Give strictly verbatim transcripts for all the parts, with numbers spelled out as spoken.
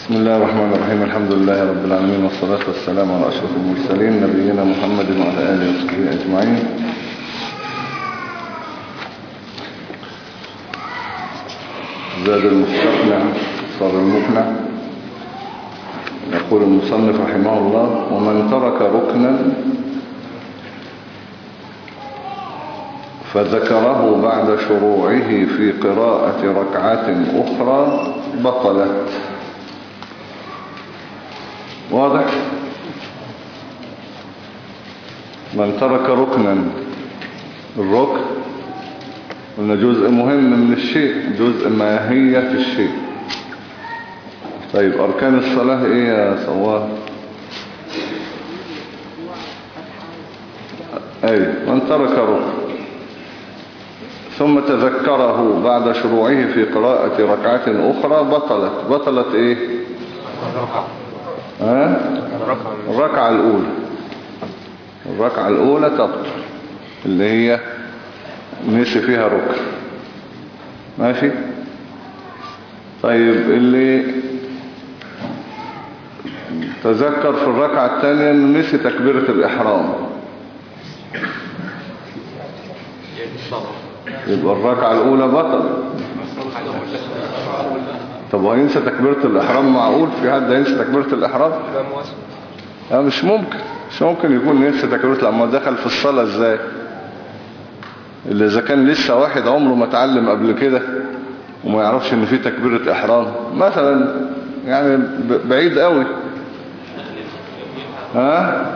بسم الله الرحمن الرحيم. الحمد لله رب العالمين، والصلاة والسلام على أشرف المرسلين نبينا محمد وعلى آله وصحبه أجمعين. زاد المستقنع صار المقنع. يقول المصنف رحمه الله: ومن ترك ركنا فذكره بعد شروعه في قراءة ركعة أخرى بطلت. واضح؟ من ترك ركنا، الركن قلنا جزء مهم من الشيء، جزء ماهية الشيء. طيب أركان الصلاة إيه يا صواب؟ أي من ترك ركن ثم تذكره بعد شروعه في قراءة ركعة أخرى بطلت. بطلت إيه؟ ها؟ الركعة الأولى. الركعة الأولى تبطل، اللي هي نسي فيها ركن. ماشي؟ طيب اللي تذكر في الركعة الثانية انه نسي تكبيرة الإحرام، يبقى الركعة الأولى بطل. طب وهينسى تكبيرة الإحرام؟ معقول في حد هينسى تكبيرة الإحرام؟ لا مش ممكن. مش ممكن يكون ينسى تكبيرة الإحرام. دخل في الصلاة ازاي؟ اللي إذا كان لسه واحد عمره ما اتعلم قبل كده وما يعرفش ان في تكبيرة إحرام مثلا، يعني بعيد قوي. ها؟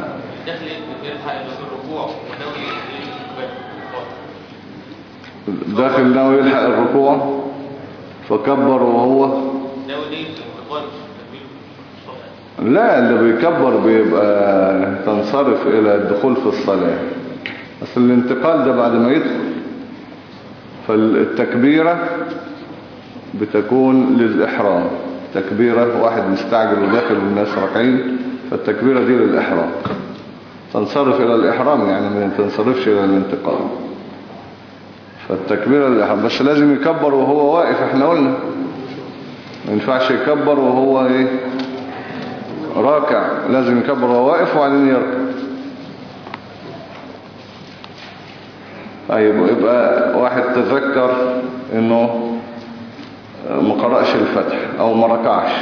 داخل ناوي يلحق الركوع فكبر وهو لا، اللي بيكبر بيبقى تنصرف الى الدخول في الصلاة. اصل الانتقال ده بعد ما يدخل، فالتكبيرة بتكون للإحرام. تكبيرة واحد مستعجل وداخل والناس راكعين، فالتكبيرة دي للإحرام، تنصرف إلى الإحرام، يعني ما تنصرفش إلى الانتقال. فالتكبيرة للإحرام، بس لازم يكبر وهو واقف. احنا قلنا ما ينفعش يكبر وهو ايه راكع، لازم يكبر وهو واقف وبعدين يركع. طيب يبقى واحد تذكر انه ما قرأش الفتح او ما ركعش،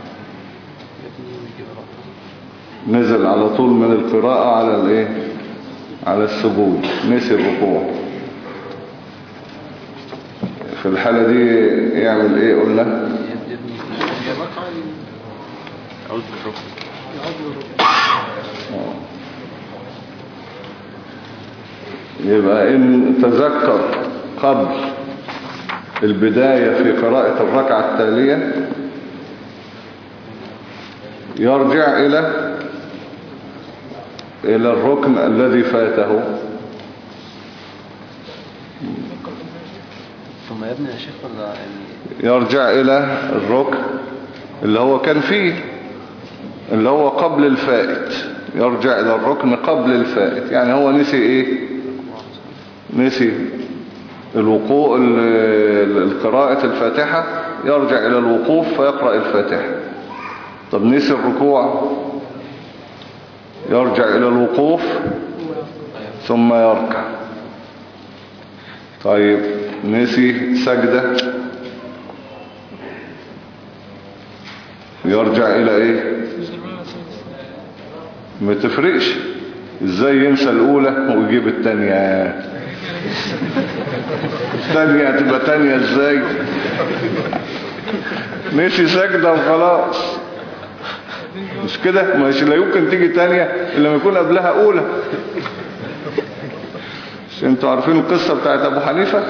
نزل على طول من القراءة على الايه على السجود، نسي الركوع. في الحالة دي يعمل ايه؟ قلنا يبقى إن تذكر قبل البداية في قراءة الركعة التالية يرجع إلى إلى الركن الذي فاته. ثم يا ابني يا شيخ ولا يرجع إلى الركن اللي هو كان فيه، اللي هو قبل الفائت. يرجع إلى الركن قبل الفائت، يعني هو نسي إيه؟ نسي الوقوع القراءة الفاتحة، يرجع إلى الوقوف فيقرأ الفاتحة. طب نسي الركوع، يرجع إلى الوقوف ثم يركع. طيب نسي سجدة، يرجع إلى إيه؟ ما تفرقش. إزاي ينسى الأولى ويجيب التانية؟ التانية هتبقى تانية إزاي؟ نسي سجدة وخلاص، مش كده؟ مش لا يمكن تيجي تانية إلا ما يكون قبلها أولى. مش انتوا عارفين القصة بتاعت أبو حنيفة؟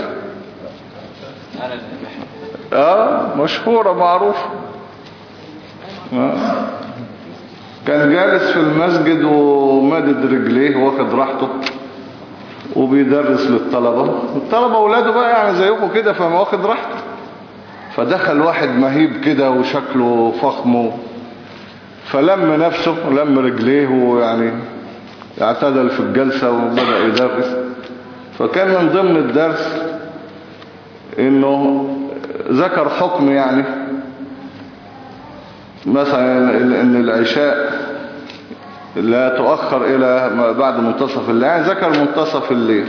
آه مشهورة معروفة. آه. كان جالس في المسجد ومادد رجليه واخد راحته وبيدرس للطلبة. الطلبة اولاده بقى يعني زيكم كده، فما واخد راحته. فدخل واحد مهيب كده وشكله فخم، فلم نفسه لم رجليه ويعني اعتدل في الجلسة وبدأ يدرس. فكان من ضمن الدرس انه ذكر حكم يعني مثلا ان العشاء لا تؤخر الى بعد منتصف الليل، يعني ذكر منتصف الليل،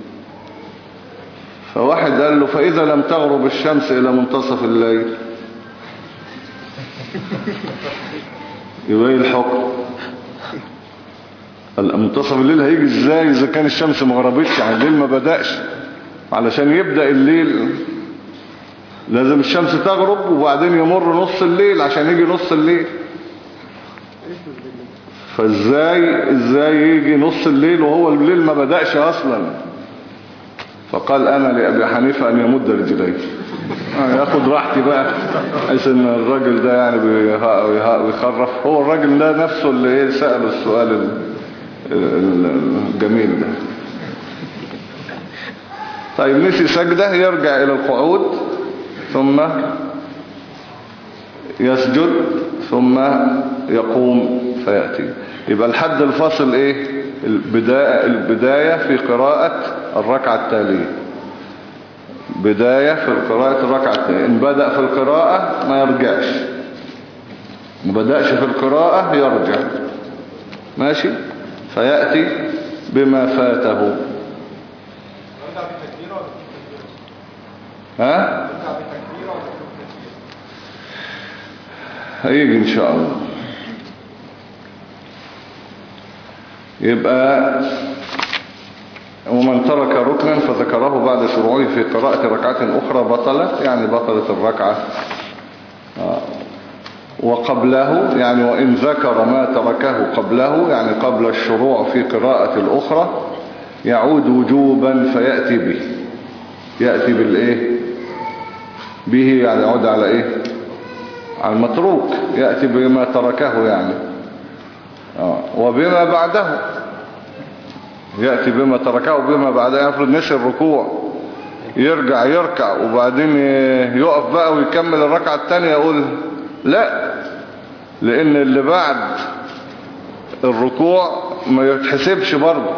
فواحد قال له فاذا لم تغرب الشمس الى منتصف الليل يبقى ايه الحكم؟ منتصف الليل هيجي ازاي اذا كان الشمس ما غربتش؟ يعني الليل ما بدأش. علشان يبدأ الليل لازم الشمس تغرب وبعدين يمر نص الليل عشان يجي نص الليل. فازاي ازاي يجي نص الليل وهو الليل ما بدأش اصلا؟ فقال انا لأبي حنيفة ان يمد رجليه، ياخد راحتي بقى، حيث ان الراجل ده يعني بيخرف. هو الراجل ده نفسه اللي ايه سأله السؤال الجميل ده. طيب نسي سجدة يرجع الى القعود ثم يسجد ثم يقوم فيأتي. يبقى الحد الفاصل ايه؟ البداية, البداية في قراءة الركعة التالية، بداية في قراءة الركعة التالية. إن بدأ في القراءة ما يرجعش، ما بدأش في القراءة يرجع، ماشي، فيأتي بما فاته. ها؟ هيجي إن شاء الله. يبقى ومن ترك ركنا فذكره بعد شروعه في قراءة ركعة أخرى بطلت، يعني بطلت الركعة. وقبله يعني وإن ذكر ما تركه قبله، يعني قبل الشروع في قراءة الأخرى، يعود وجوبا فيأتي به. يأتي بالإيه؟ به يعني يعود على إيه؟ على المتروك، يأتي بما تركه يعني. آه. وبما بعده يأتي بما تركه وبما بعده. يفرض نسي الركوع يرجع يركع وبعدين يقف بقى ويكمل الركعة التانية، يقول لا، لأن اللي بعد الركوع ما يتحسبش برضه،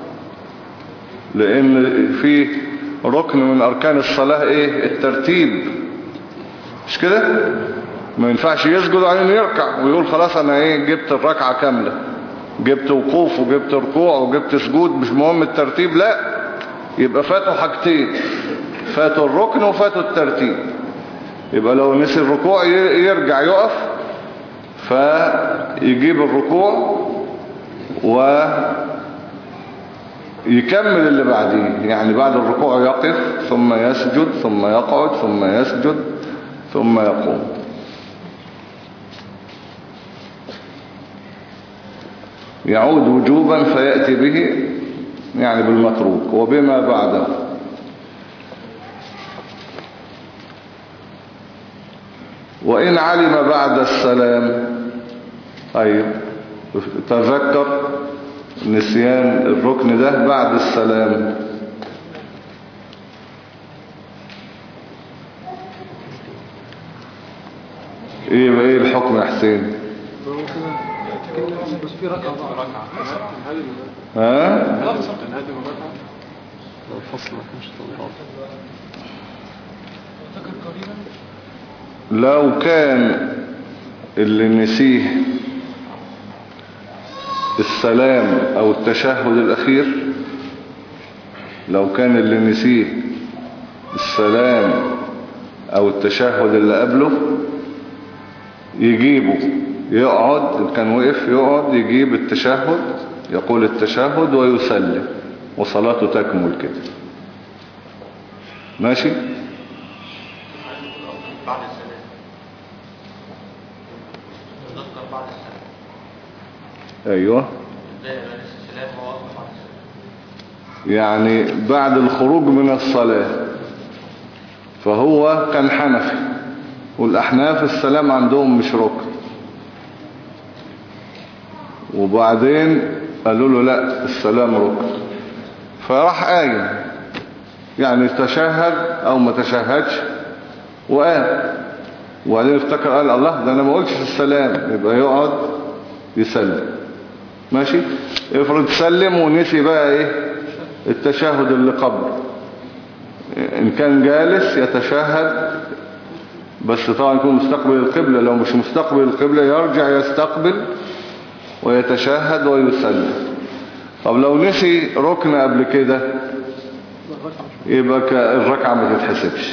لأن في ركن من أركان الصلاة إيه؟ الترتيب، مش كده؟ ما ينفعش يسجد وبعدين يركع ويقول خلاص أنا إيه جبت الركعة كاملة، جبت وقوف وجبت ركوع وجبت سجود، مش مهم الترتيب، لا، يبقى فاتوا حاجتين، فاتوا الركن وفاتوا الترتيب. يبقى لو نسي الركوع يرجع يقف فيجيب الركوع ويكمل اللي بعديه، يعني بعد الركوع يقف ثم يسجد ثم يقعد ثم يسجد ثم يقوم. يعود وجوبا فيأتي به يعني بالمتروك وبما بعده. وإن علم بعد السلام، طيب تذكر نسيان الركن ده بعد السلام، ايه بقى ايه الحكم يا حسين؟ ها؟ لو كان اللي نسيه السلام او التشهد الاخير، لو كان اللي نسيه السلام او التشهد اللي قبله، يجيبه، يقعد، كان وقف يقعد يجيب التشهد، يقول التشهد ويسلم وصلاته تكمل كده، ماشي. بعد السلام تذكر بعد السلام، ايوه يعني بعد الخروج من الصلاة. فهو كان حنفي والأحناف السلام عندهم مش ركن، وبعدين قالوا له لا السلام ركن، فراح قايم يعني تشهد او ما تشهدش وقام، وبعدين افتكر قال الله ده انا ما قلتش السلام، يبقى يقعد يسلم، ماشي. افرض سلم ونسي بقى ايه التشهد اللي قبل، ان كان جالس يتشهد بس طبعا يكون مستقبل القبلة. لو مش مستقبل القبلة يرجع يستقبل ويتشهد ويسلم. طب لو نسي ركن قبل كده يبقى الركعة ما تتحسبش،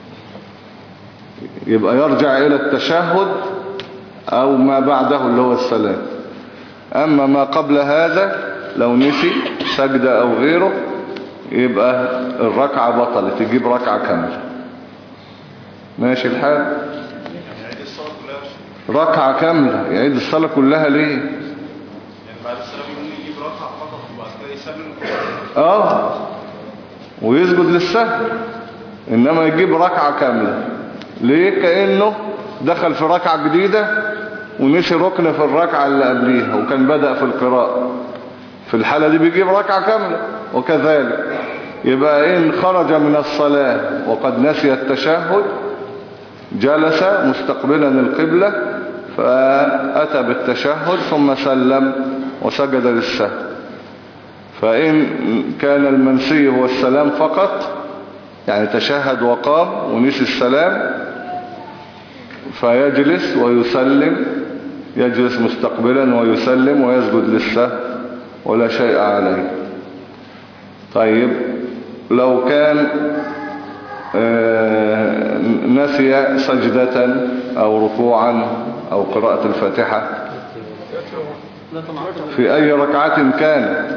يبقى يرجع إلى التشهد أو ما بعده اللي هو السلام. أما ما قبل هذا لو نسي سجدة أو غيره يبقى الركعة بطلت، تجيب ركعة كاملة. ماشي الحال؟ يعيد الصلاة كلها، ركعة كاملة. يعيد الصلاة كلها ليه؟ يعني بعد السلام يقوم يجيب ركعة فقط وبعد كده يسلم. اه ويسجد للسهو، انما يجيب ركعة كاملة. ليه؟ كأنه دخل في ركعة جديدة ونسي ركن في الركعة اللي قبليها وكان بدأ في القراءة. في الحالة دي بيجيب ركعة كاملة. وكذلك يبقى إن خرج من الصلاة وقد نسي التشهد جلس مستقبلا القبلة فأتى بالتشهد ثم سلم وسجد للسهو. فإن كان المنسي هو السلام فقط، يعني تشهد وقام ونسي السلام، فيجلس ويسلم، يجلس مستقبلا ويسلم ويسجد للسهو ولا شيء عليه. طيب لو كان نسي سجدة أو ركوعا أو قراءة الفاتحة في أي ركعة كان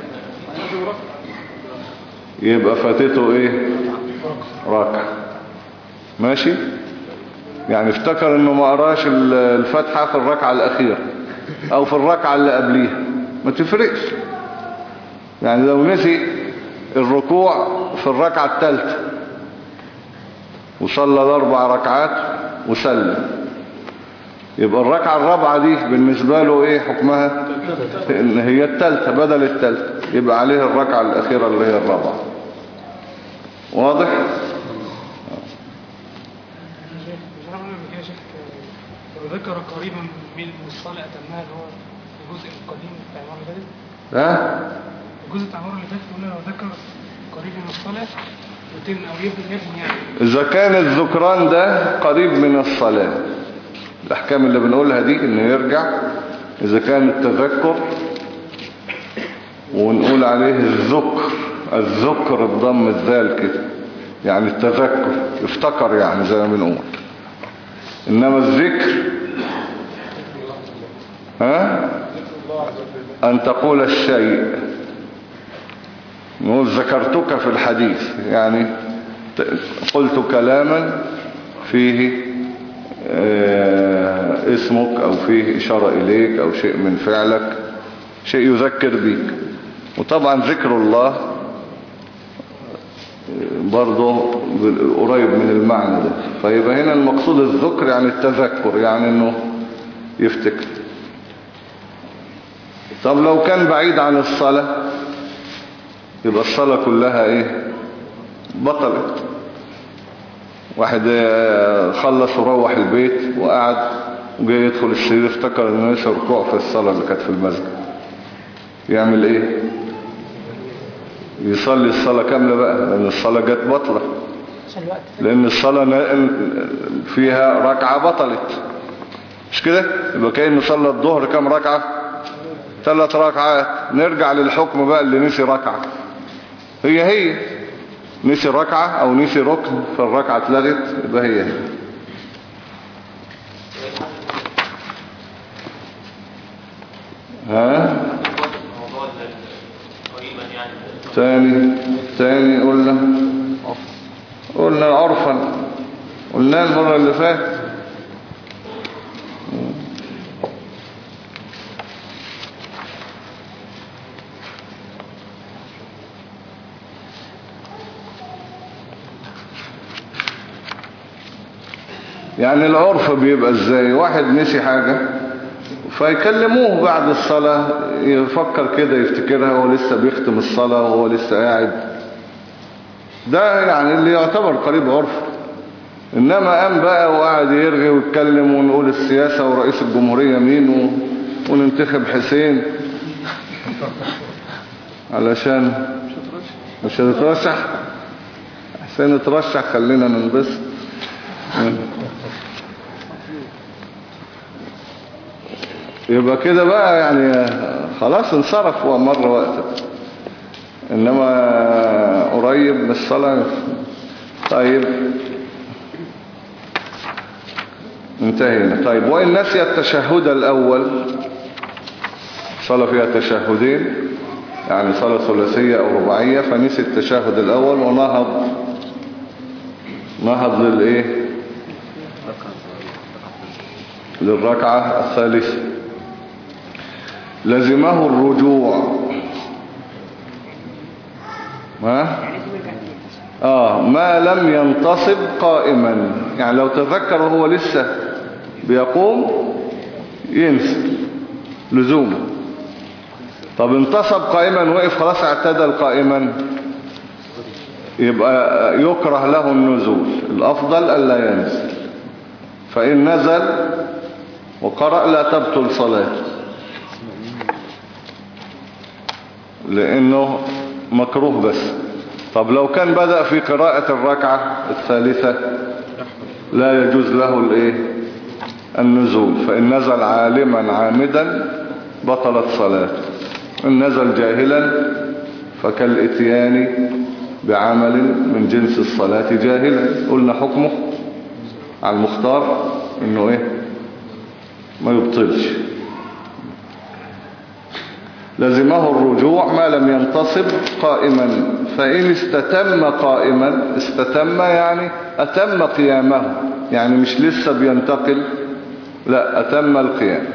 يبقى فاتته إيه؟ ركعة. ماشي؟ يعني افتكر انه ما قراش الفاتحة في الركعة الأخيرة أو في الركعة اللي قبليها، ما تفرقش. يعني لو نسي الركوع في الركعة الثالثة وصلى الأربع ركعات وسلم، يبقى الركعة الرابعة دي بالنسبة له ايه حكمها؟ ان هي الثالثة بدل الثالثة، يبقى عليه الركعة الأخيرة اللي هي الرابعة. واضح؟ وذكر قريبا من الصلاة أتمها اللي هو الجزء القديم بتاع المرة اللي فاتت. ها؟ الجزء بتاع المرة اللي فاتت قلنا لو ذكر قريب من الصلاة وتم أو يبني يبني يعني. إذا كان الذكران ده قريب من الصلاة، الأحكام اللي بنقولها دي إنه يرجع. إذا كان التذكر ونقول عليه الذكر، الذكر بضم الذال كده، يعني التذكر افتكر يعني زي ما بنقول. إنما الذكر ها أن تقول الشيء، نقول ذكرتك في الحديث، يعني قلت كلاما فيه اسمك أو فيه إشارة إليك أو شيء من فعلك، شيء يذكر بيك. وطبعا ذكر الله برضه قريب من المعنى ده. فيبقى هنا المقصود الذكر يعني التذكر، يعني انه يفتكر. طب لو كان بعيد عن الصلاة يبقى الصلاة كلها ايه؟ بطلت. واحد خلص وروح البيت وقعد وجاي يدخل السرير افتكر انه ينسى ركوع في الصلاة اللي كانت في المسجد، يعمل ايه؟ يصلي الصلاة كاملة بقى، لأن الصلاة جت بطلة، لأن الصلاة فيها ركعة بطلت، مش كده؟ يبقى كأنه صلى الظهر كام ركعة؟ ثلاث ركعات. نرجع للحكم بقى اللي نسي ركعة، هي هي نسي ركعة أو نسي ركن فالركعة اتلغت، يبقى هي هي. ها؟ ثاني ثاني قلنا قلنا عرفا، قلنا المرة اللي فاتت. يعني العرف بيبقى ازاي؟ واحد نسي حاجة فيكلموه بعد الصلاة يفكر كده يفتكرها وهو لسه بيختم الصلاة وهو لسه قاعد، ده يعني اللي يعتبر قريب عرف. انما قام بقى وقاعد يرغي ويتكلم ونقول السياسة ورئيس الجمهورية مين و... وننتخب حسين علشان مش هتترشح، حسين اترشح خلينا ننبسط. يبقى كده بقى يعني خلاص انصرف ومر وقته، انما قريب من الصلاة. طيب انتهينا. طيب وإن نسي التشهد الأول، صلاة فيها تشهدين يعني صلاة ثلاثية أو رباعية، فنسي التشهد الأول ونهض نهض للإيه للركعة الثالثة، لزمه الرجوع. ما آه ما لم ينتصب قائما، يعني لو تذكر وهو لسه بيقوم ينسى لزومه. طب انتصب قائما وقف خلاص اعتدل قائما، يبقى يكره له النزول، الأفضل ألا ينزل. فإن نزل وقرأ لا تبطل صلاته، لأنه مكروه بس. طب لو كان بدأ في قراءة الركعة الثالثة لا يجوز له الايه النزول، فإن نزل عالما عامدا بطلت صلاته، إن نزل جاهلا فكالإتيان بعمل من جنس الصلاة جاهلا. قلنا حكمه على المختار انه ايه ما يبطلش. لزمه الرجوع ما لم ينتصب قائما، فإن استتم قائما، استتم يعني أتم قيامه، يعني مش لسه بينتقل، لا أتم القيام.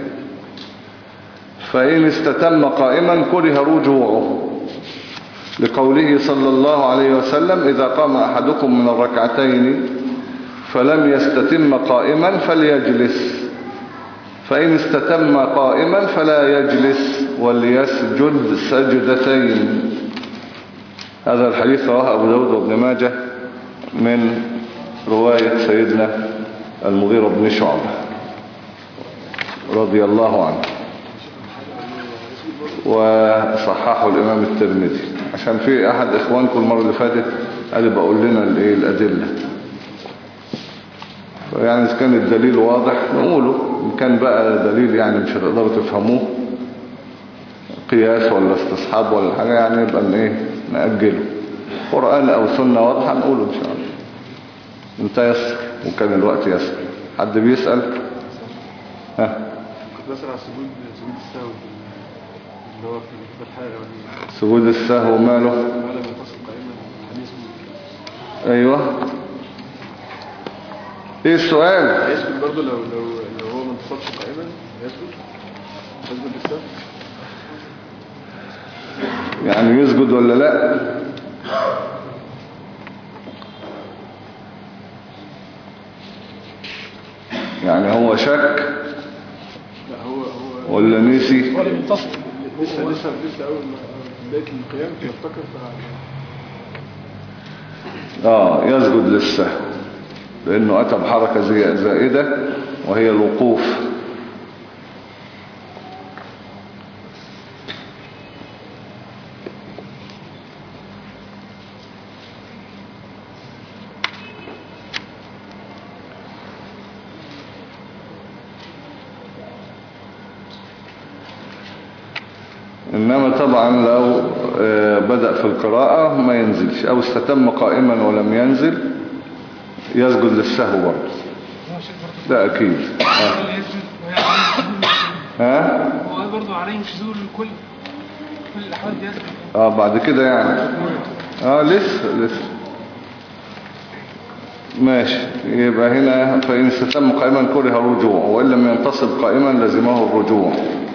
فإن استتم قائما كره رجوعه، لقوله صلى الله عليه وسلم إذا قام أحدكم من الركعتين فلم يستتم قائما فليجلس، فإن استتم قائما فلا يجلس وليسجد سجدتين. هذا الحديث رواه أبو داود وابن ماجه من رواية سيدنا المغيرة بن شعبة رضي الله عنه، وصححه الإمام الترمذي. عشان في أحد إخوانكم المرة اللي فاتت قال بقول لنا الإيه الأدلة، يعني إذا كان الدليل واضح نقوله، إن كان بقى دليل يعني مش هتقدروا تفهموه قياس ولا استصحاب ولا حاجة يعني يبقى إيه نأجله. قرآن أو سنة واضحة نقوله إن شاء الله انت يسر، وكان الوقت يسر. حد بيسأل؟ ها كنت بسأل على سجود سجود السهو اللي هو في الحالة الأولانية. سجود السهو ماله؟ ما لم ينتصب قائما الحديث. ايوه ايه السؤال؟ يسجد برضه لو لو لو هو ما انتصبش قائما يسجد يسجد بالسهو، يعني يسجد ولا لا؟ يعني هو شك لا هو هو ولا نسي ولا بينتصر. لسه لسه لسه أول ما بداية القيام يفتكر ف اه يسجد للسهو، لانه اتى بحركة زي زائدة وهي الوقوف. إنما طبعا لو بدأ في القراءة ما ينزلش، أو استتم قائما ولم ينزل يسجد للسهو برضه، ده أكيد. ها هو برضه عليه شذور كل كل الأحوال بيسجد. اه بعد كده يعني اه لسه لسه ماشي. يبقى هنا فإن استتم قائما كره رجوع، وإن لم ينتصب قائما لزمه الرجوع.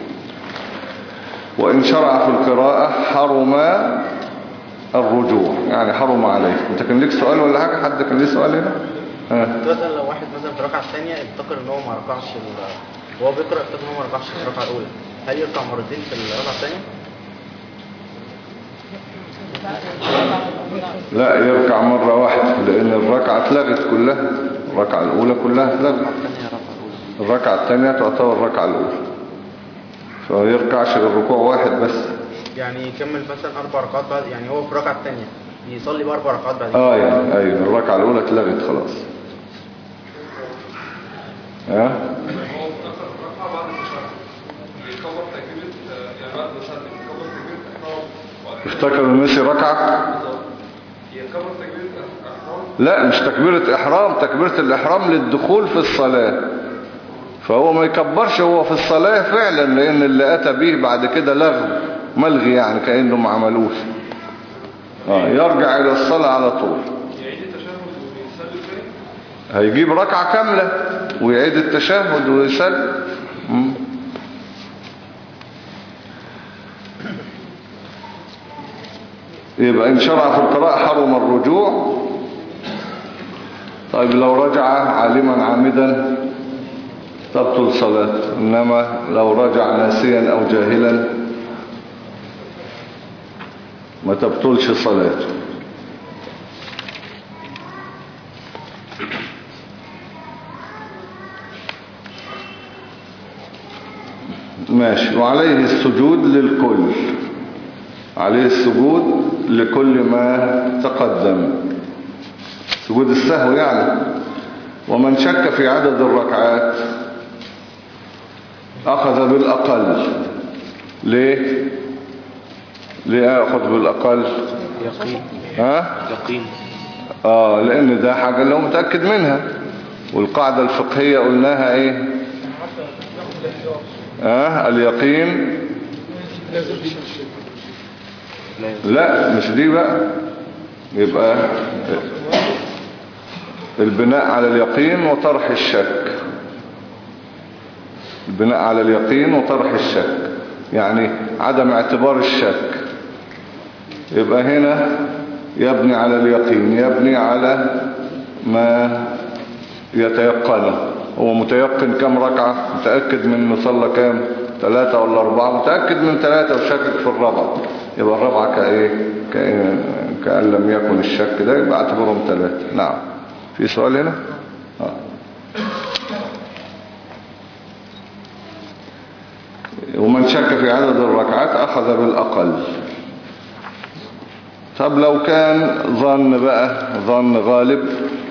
وإن شرع في القراءة حرم الرجوع، يعني حرم عليه. انت كان ليك سؤال ولا حاجة؟ حد كان ليه سؤال هنا؟ ها كنت مثلا لو واحد مثلا في الركعة الثانية افتكر ان هو ما ركعش ال- وهو بيقرأ افتكر ان هو ما ركعش في الركعة الأولى، هل يركع مرتين في الركعة الثانية؟ لا يركع مرة واحدة، لأن الركعة اتلغت كلها، الركعة الأولى كلها اتلغت، الركعة الثانية تعتبر الركعة الأولى، فيركعش الركوع واحد بس. يعني يكمل مثلا أربع ركعات بعد، يعني هو في الركعة الثانية يصلي بأربع ركعات بعد كده. اه يعني ايوه الركعة الأولى اتلغت خلاص. ها يكبر تكبيرة يعني بعد ما سلم يكبر تكبيرة إحرام افتكر النسي ركعة. يكبر تكبيرة إحرام. لا مش تكبيرة إحرام، تكبيرة الإحرام للدخول في الصلاة، فهو ما يكبرش هو في الصلاة فعلا، لأن اللي أتى به بعد كده لغو ملغي يعني كأنه ما عملوش. آه يرجع إلى الصلاة على طول. يعيد التشهد ويسلم تاني. هيجيب ركعة كاملة ويعيد التشهد ويسلم. مم. يبقى إن شرع في القراءة حرم الرجوع. طيب لو رجع عالما عامدا تبطل صلاته، إنما لو رجع ناسيا أو جاهلا ما تبطلش صلاته. ماشي. وعليه السجود للكل، عليه السجود لكل ما تقدم، سجود السهو يعني. ومن شك في عدد الركعات أخذ بالأقل. ليه؟ ليه أخذ بالأقل؟ يقين. ها؟ يقين. آه لأن ده حاجة لو متأكد منها، والقاعدة الفقهية قلناها إيه؟ آه اليقين. لا مش دي بقى، يبقى البناء على اليقين وطرح الشك. البناء على اليقين وطرح الشك يعني عدم اعتبار الشك. يبقى هنا يبني على اليقين، يبني على ما يتيقنه. هو متيقن كم ركعة، متأكد من انه صلى كام، ثلاثة ولا أربعة، متأكد من ثلاثة وشكك في الرابعة، يبقى الرابعة كإيه، كأن, كأن لم يكن الشك ده، يبقى اعتبرهم ثلاثة. نعم. في سؤال هنا؟ آه. ومن شك في عدد الركعات أخذ بالأقل. طب لو كان ظن بقى، ظن غالب،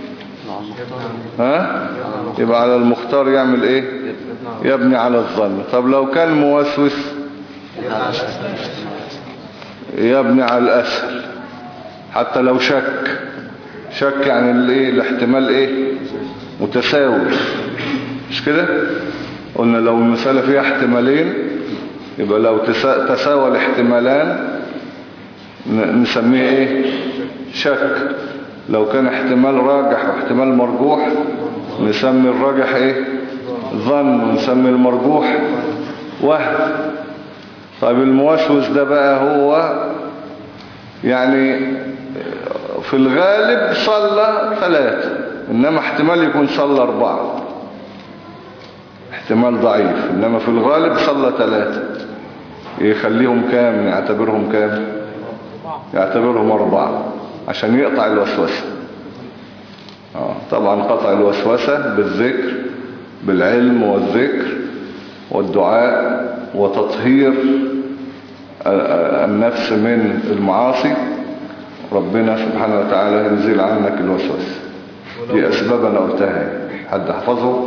ها يبقى على المختار يعمل ايه، يبني على الظن. طب لو كان موسوس يبني على الأسهل. حتى لو شك، شك يعني الايه، الاحتمال ايه، متساوي، مش كده؟ قلنا لو المسألة فيها احتمالين يبقى لو تساوى الاحتمالان نسميه ايه، شك. لو كان احتمال راجح واحتمال مرجوح نسمي الراجح ايه، ظن، ونسمي المرجوح وهم. طيب الموسوس ده بقى هو يعني في الغالب صلى ثلاثة، انما احتمال يكون صلى اربعة، احتمال ضعيف، انما في الغالب صلى ثلاثة. يخليهم كام، يعتبرهم كام، يعتبرهم اربعة عشان يقطع الوسوسة. آه طبعا قطع الوسوسة بالذكر، بالعلم والذكر والدعاء وتطهير النفس من المعاصي. ربنا سبحانه وتعالى ينزل عنك الوسوسة. دي أسباب أنا قلتها، حد حفظه؟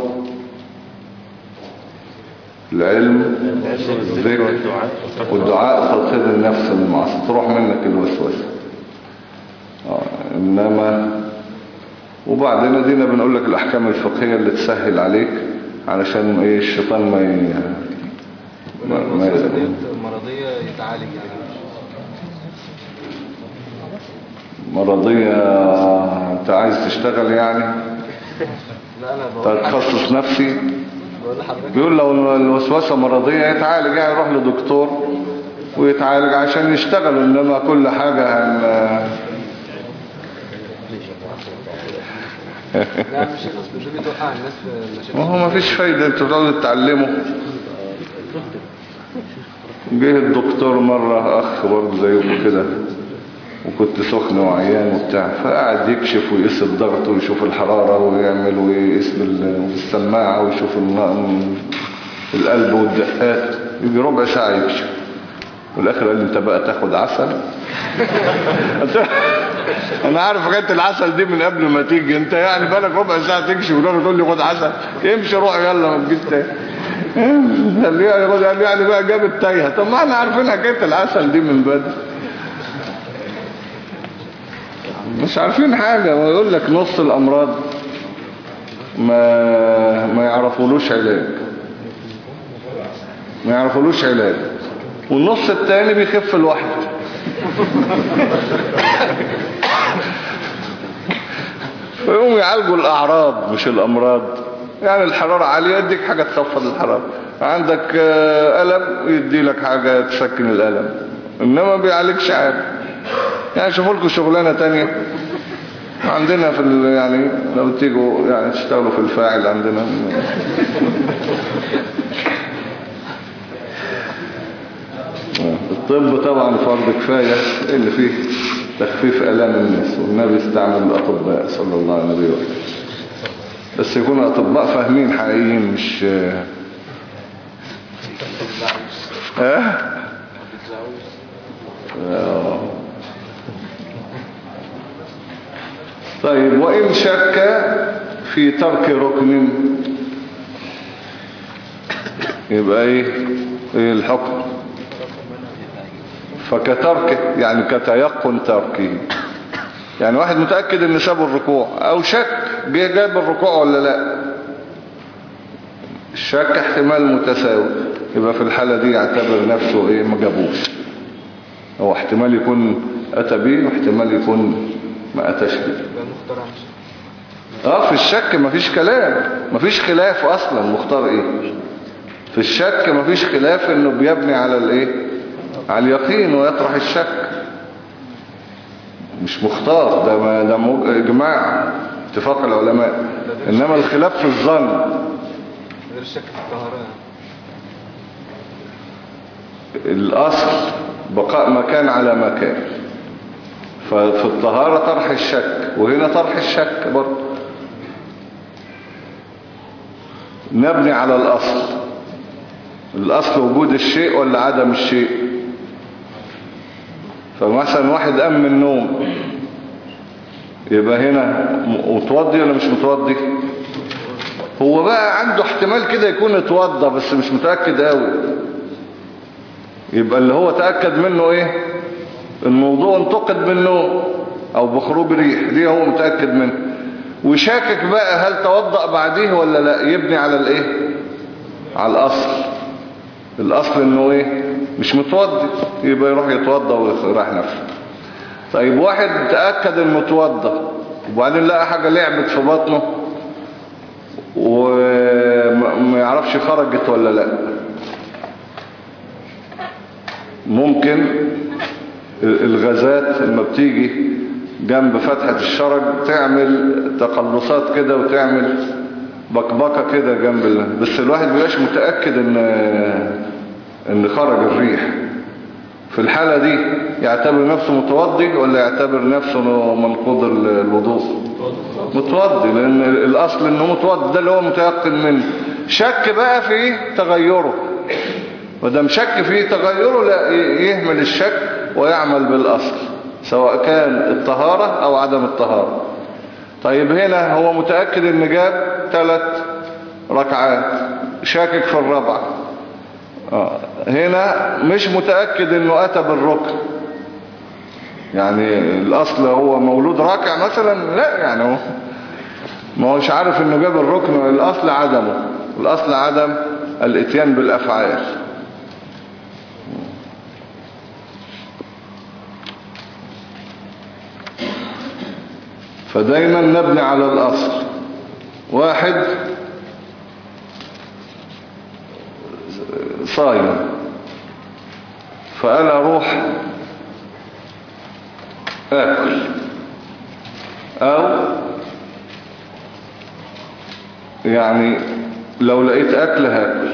العلم والذكر والدعاء وتطهير النفس من المعاصي، تروح منك الوسوسة. آه إنما وبعدين دينا بنقول لك الأحكام الفقهية اللي تسهل عليك علشان ايه الشيطان ما ي... ما, ما ي... المرضية يتعالج يعني. مرضية انت عايز تشتغل يعني؟ لا انا بقول تخصص نفسي. بقول لحضرتك بيقول لو الوسوسة مرضية يتعالج، يعني يروح لدكتور ويتعالج عشان يشتغل، انما كل حاجة هن... لا مش مش بتوقع الناس في المشاكل. ما هو ما فيش فايدة، انتوا بتقعدوا تتعلموا. جه الدكتور مرة اخ برضه زيكم كده، وكنت سخن وعيان وبتاع، فقعد يكشف ويقيس الضغط ويشوف الحرارة ويعمل ويقيس بالسماعة ويشوف القلب والدقات، يجي ربع ساعة يكشف، والاخر قال لي انت بقى تاخد عسل. انا عارف حكايه العسل دي من قبل ما تيجي انت، يعني بالك ربع ساعه تكشف وتقول لي خد عسل، امشي روح يلا ما تجيش تاني. قال لي يعني يعني بقى جاب التايهة. طب ما احنا عارفين حكاية العسل دي من بدري، مش عارفين حاجة. ويقول لك نص الأمراض ما ما يعرفولوش علاج، ما يعرفولوش علاج، والنص التاني بيخف لوحده. ويقوم يعالجوا الأعراض مش الأمراض. يعني الحرارة عالية يديك حاجة تخفض الحرارة، عندك ألم يدي لك حاجة تسكن الألم، إنما ما بيعالجش حاجة. يعني شوفوا لكم شغلانة تانية عندنا في ال... يعني لو تيجوا يعني تشتغلوا في الفاعل عندنا. الطب طبعا فرض كفاية اللي فيه تخفيف آلام الناس، والنبي استعمل الأطباء صلى الله عليه وسلم، بس يكونوا أطباء فاهمين حقيقيين، مش اه اه طيب. وإن شك في ترك ركن يبقى ايه ايه الحكم؟ فكتركه يعني كتيقن تركه. يعني واحد متأكد ان ساب الركوع او شك جه جاب الركوع ولا لا، الشك احتمال متساوي، يبقى في الحالة دي يعتبر نفسه ايه ما جابوش. هو احتمال يكون اتى بيه واحتمال يكون ما اتاش بيه. اه في الشك مفيش كلام، مفيش خلاف اصلا. مختار ايه في الشك؟ مفيش خلاف انه بيبني على الايه، على اليقين ويطرح الشك. مش مختار ده، ما ده اجماع اتفاق العلماء. انما الخلاف في الظن. غير الشك في الطهارة. الاصل بقاء مكان على مكان، ففي الطهارة طرح الشك، وهنا طرح الشك برضه. نبني على الاصل. الاصل وجود الشيء ولا عدم الشيء. فمثلا واحد قام من النوم، يبقى هنا متوضي ولا مش متوضي؟ هو بقى عنده احتمال كده يكون اتوضى بس مش متأكد قوي، يبقى اللي هو تأكد منه ايه؟ الموضوع انتقد من النوم او بخروج ريح، دي هو متأكد منه. وشاكك بقى هل توضأ بعديه ولا لا، يبني على الايه، على الاصل. الاصل انه ايه، مش متوضي، يبقى يروح يتوضى ويريح نفسه. طيب واحد تأكد انه متوضى وبعدين لقى حاجة لعبت في بطنه وما يعرفش خرجت ولا لا. ممكن الغازات لما بتيجي جنب فتحة الشرج تعمل تقلصات كده وتعمل بكبكة كده جنب ال... بس الواحد بيبقاش متأكد ان ان خرج الريح. في الحالة دي يعتبر نفسه متوضي ولا يعتبر نفسه منقوض الوضوء؟ متوضي، لان الاصل انه متوضي، ده اللي هو متيقن منه. شك بقى في تغيره، ودام شك في تغيره لا يهمل الشك ويعمل بالاصل، سواء كان الطهارة او عدم الطهارة. طيب هنا هو متأكد ان جاب ثلاث ركعات، شاكك في الرابعة. آه. هنا مش متأكد انه اتى بالركن، يعني الاصل هو مولود راكع مثلا، لا يعني هو ما هوش عارف انه جاب الركن. الاصل عدمه، الاصل عدم الاتيان بالافعال. فدايما نبني على الاصل. واحد صايم فقال اروح اكل، او يعني لو لقيت اكل هاكل،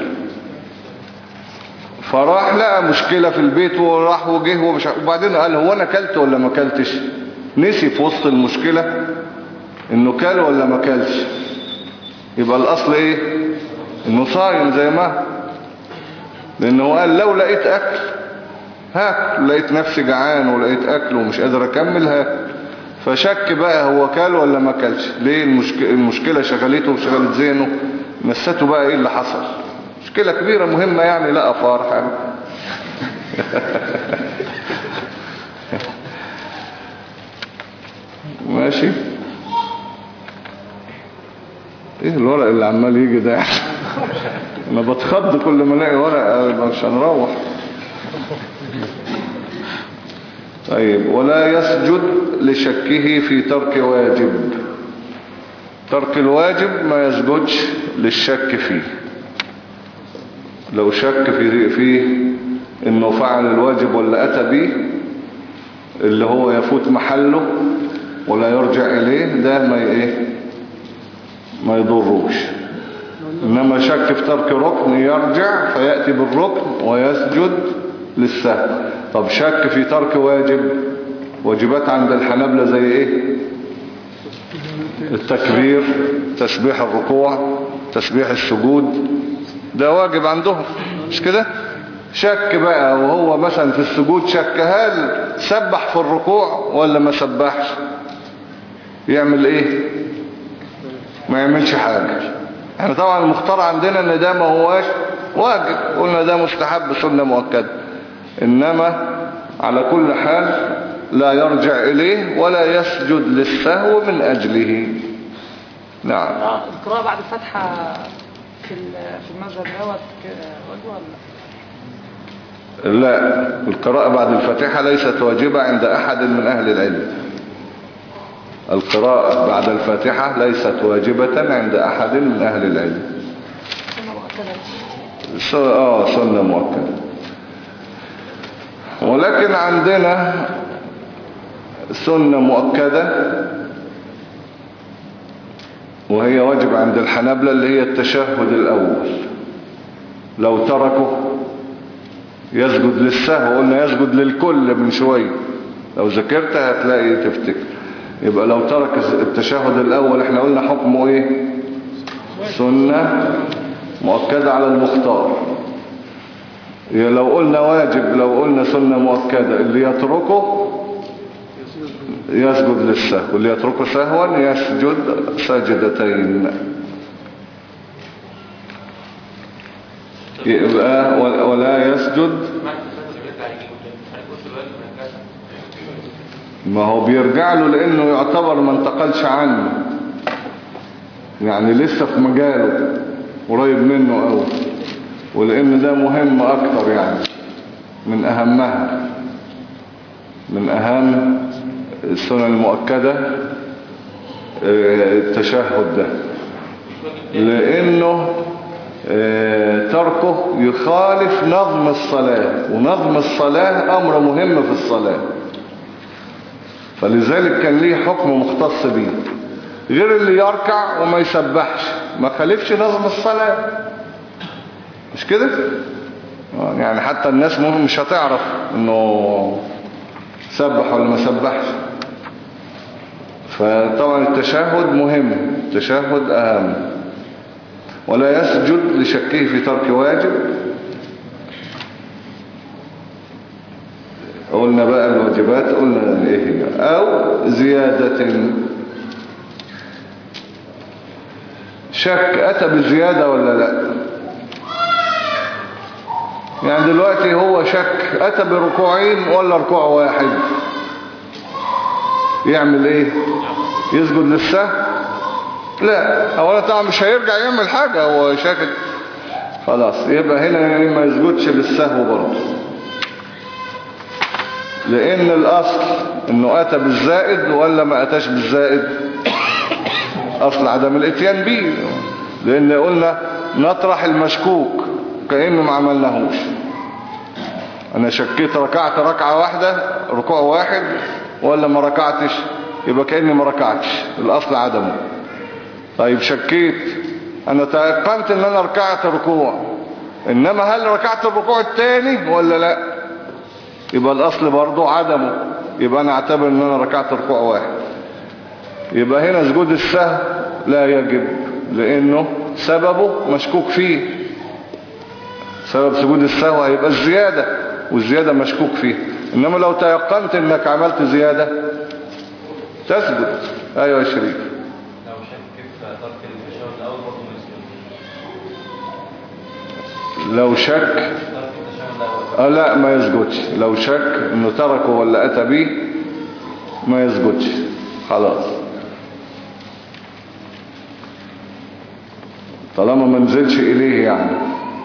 فراح لقى مشكلة في البيت وراح وجه ومش، وبعدين قال هو انا اكلت ولا ما اكلتش؟ نسي في وسط المشكلة انه كل ولا ما كلش. يبقى الاصل ايه؟ انه صايم زي ما، لانه قال لو لقيت اكل هاكل، لقيت نفسي جعان ولقيت اكل ومش قادر اكمل هاكل. فشك بقى هو كل ولا ما كلش. ليه؟ المشك... المشكلة شغلته وشغلت ذهنه، نسيته بقى ايه اللي حصل. مشكلة كبيرة مهمة يعني، لا أفارح يعني. ماشي. ايه الورق اللي عمال يجي ده يعني؟ انا بتخض كل ما الاقي ورق، مش هنروح. طيب، ولا يسجد لشكه في ترك واجب. ترك الواجب ما يسجدش للشك فيه. لو شك في في انه فعل الواجب ولا اتى به اللي هو يفوت محله ولا يرجع اليه، ده ما ايه ما يضروش. انما شك في ترك ركن يرجع فيأتي بالركن ويسجد للسهو. طب شك في ترك واجب، واجبات عند الحنابلة زي ايه؟ التكبير، تسبيح الركوع، تسبيح السجود، ده واجب عندهم مش كده؟ شك بقى وهو مثلا في السجود شك هل سبح في الركوع ولا ما سبحش، يعمل ايه؟ ما يعملش حاجة. احنا طبعا المختار عندنا ان ده ما هواش واجب، قلنا ده مستحب سنة مؤكدة، انما على كل حال لا يرجع اليه ولا يسجد للسهو من اجله. نعم. القراءة بعد الفتحة في في المذهب دوت واجب ولا لا؟ القراءة بعد الفاتحة ليست واجبة عند احد من اهل العلم. القراءة بعد الفاتحة ليست واجبة عند أحد من أهل العلم. سنة مؤكدة. آه سنة مؤكدة. ولكن عندنا سنة مؤكدة وهي واجب عند الحنابلة، اللي هي التشهد الأول. لو تركه يسجد للسهو، قلنا يسجد للكل من شوية، لو ذكرت هتلاقي تفتكر. يبقى لو ترك التشهد الأول احنا قلنا حكمه ايه؟ سنة مؤكدة على المختار. لو قلنا واجب، لو قلنا سنة مؤكدة، اللي يتركه يسجد للسهو، واللي يتركه سهوا يسجد سجدتين. يبقى ولا يسجد، ما هو بيرجع له لانه يعتبر ما انتقلش عنه، يعني لسه في مجاله قريب منه قوي، ولان ده مهم اكتر يعني من اهمها، من اهم السنن المؤكدة التشهد ده، لانه تركه يخالف نظم الصلاة، ونظم الصلاة امر مهم في الصلاة، فلذلك كان ليه حكم مختص بيه، غير اللي يركع وما يسبحش ما خالفش نظم الصلاة، مش كده؟ يعني حتى الناس مش هتعرف انه سبح ولا ما سبحش. فطبعا التشهد مهم، التشهد اهم. ولا يسجد لشكه في ترك واجب. قلنا بقى الواجبات، قلنا ايه هي؟ او زيادة، شك اتى بزيادة ولا لا؟ يعني دلوقتي هو شك اتى بركوعين ولا ركوع واحد، يعمل ايه؟ يسجد للسهو؟ لا، اولا طبعا مش هيرجع يعمل حاجة، هو شاكك خلاص. يبقى هنا ما يسجدش للسهو برضه، لان الاصل انه اتى بالزائد ولا ما اتاش بالزائد، اصل عدم الاتيان به، لان قلنا نطرح المشكوك كأنه ما عملناهوش. انا شكيت ركعت ركعة واحدة ركوع واحد ولا ما ركعتش، يبقى كأني ما ركعتش، الاصل عدمه. طيب شكيت انا تيقنت ان انا ركعت ركوع، انما هل ركعت الركوع الثاني ولا لا، يبقى الاصل برضو عدمه، يبقى انا اعتبر ان انا ركعت ركوع واحد. يبقى هنا سجود السهو لا يجب، لانه سببه مشكوك فيه. سبب سجود السهو هيبقى الزيادة، والزيادة مشكوك فيه. انما لو تيقنت انك عملت زيادة تسجد. ايوه يا شريف. لو شك في ترك التشهد الاول برضه ما يسجدش. لو شك اه لا ما يسجدش. لو شك انه تركه ولا اتى به ما يسجدش خلاص، طالما ما نزلش اليه يعني.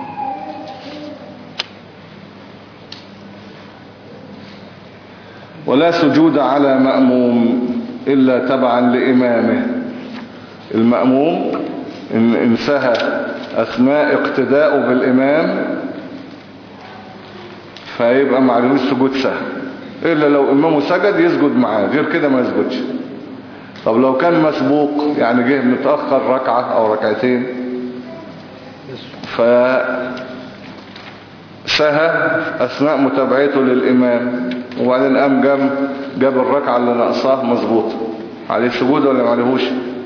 ولا سجود على مأموم إلا تبعا لإمامه. المأموم إن انسهى أثناء اقتداءه بالإمام فيبقى معلوش سجود سهو، إلا لو إمامه سجد يسجد معاه، غير كده ما يسجدش. طب لو كان مسبوق يعني جه متأخر ركعة أو ركعتين فسهى أثناء متابعته للإمام وبعدين قام جاب جاب الركعة اللي ناقصاه مظبوطه، عليه سجود ولا ما عليهوش؟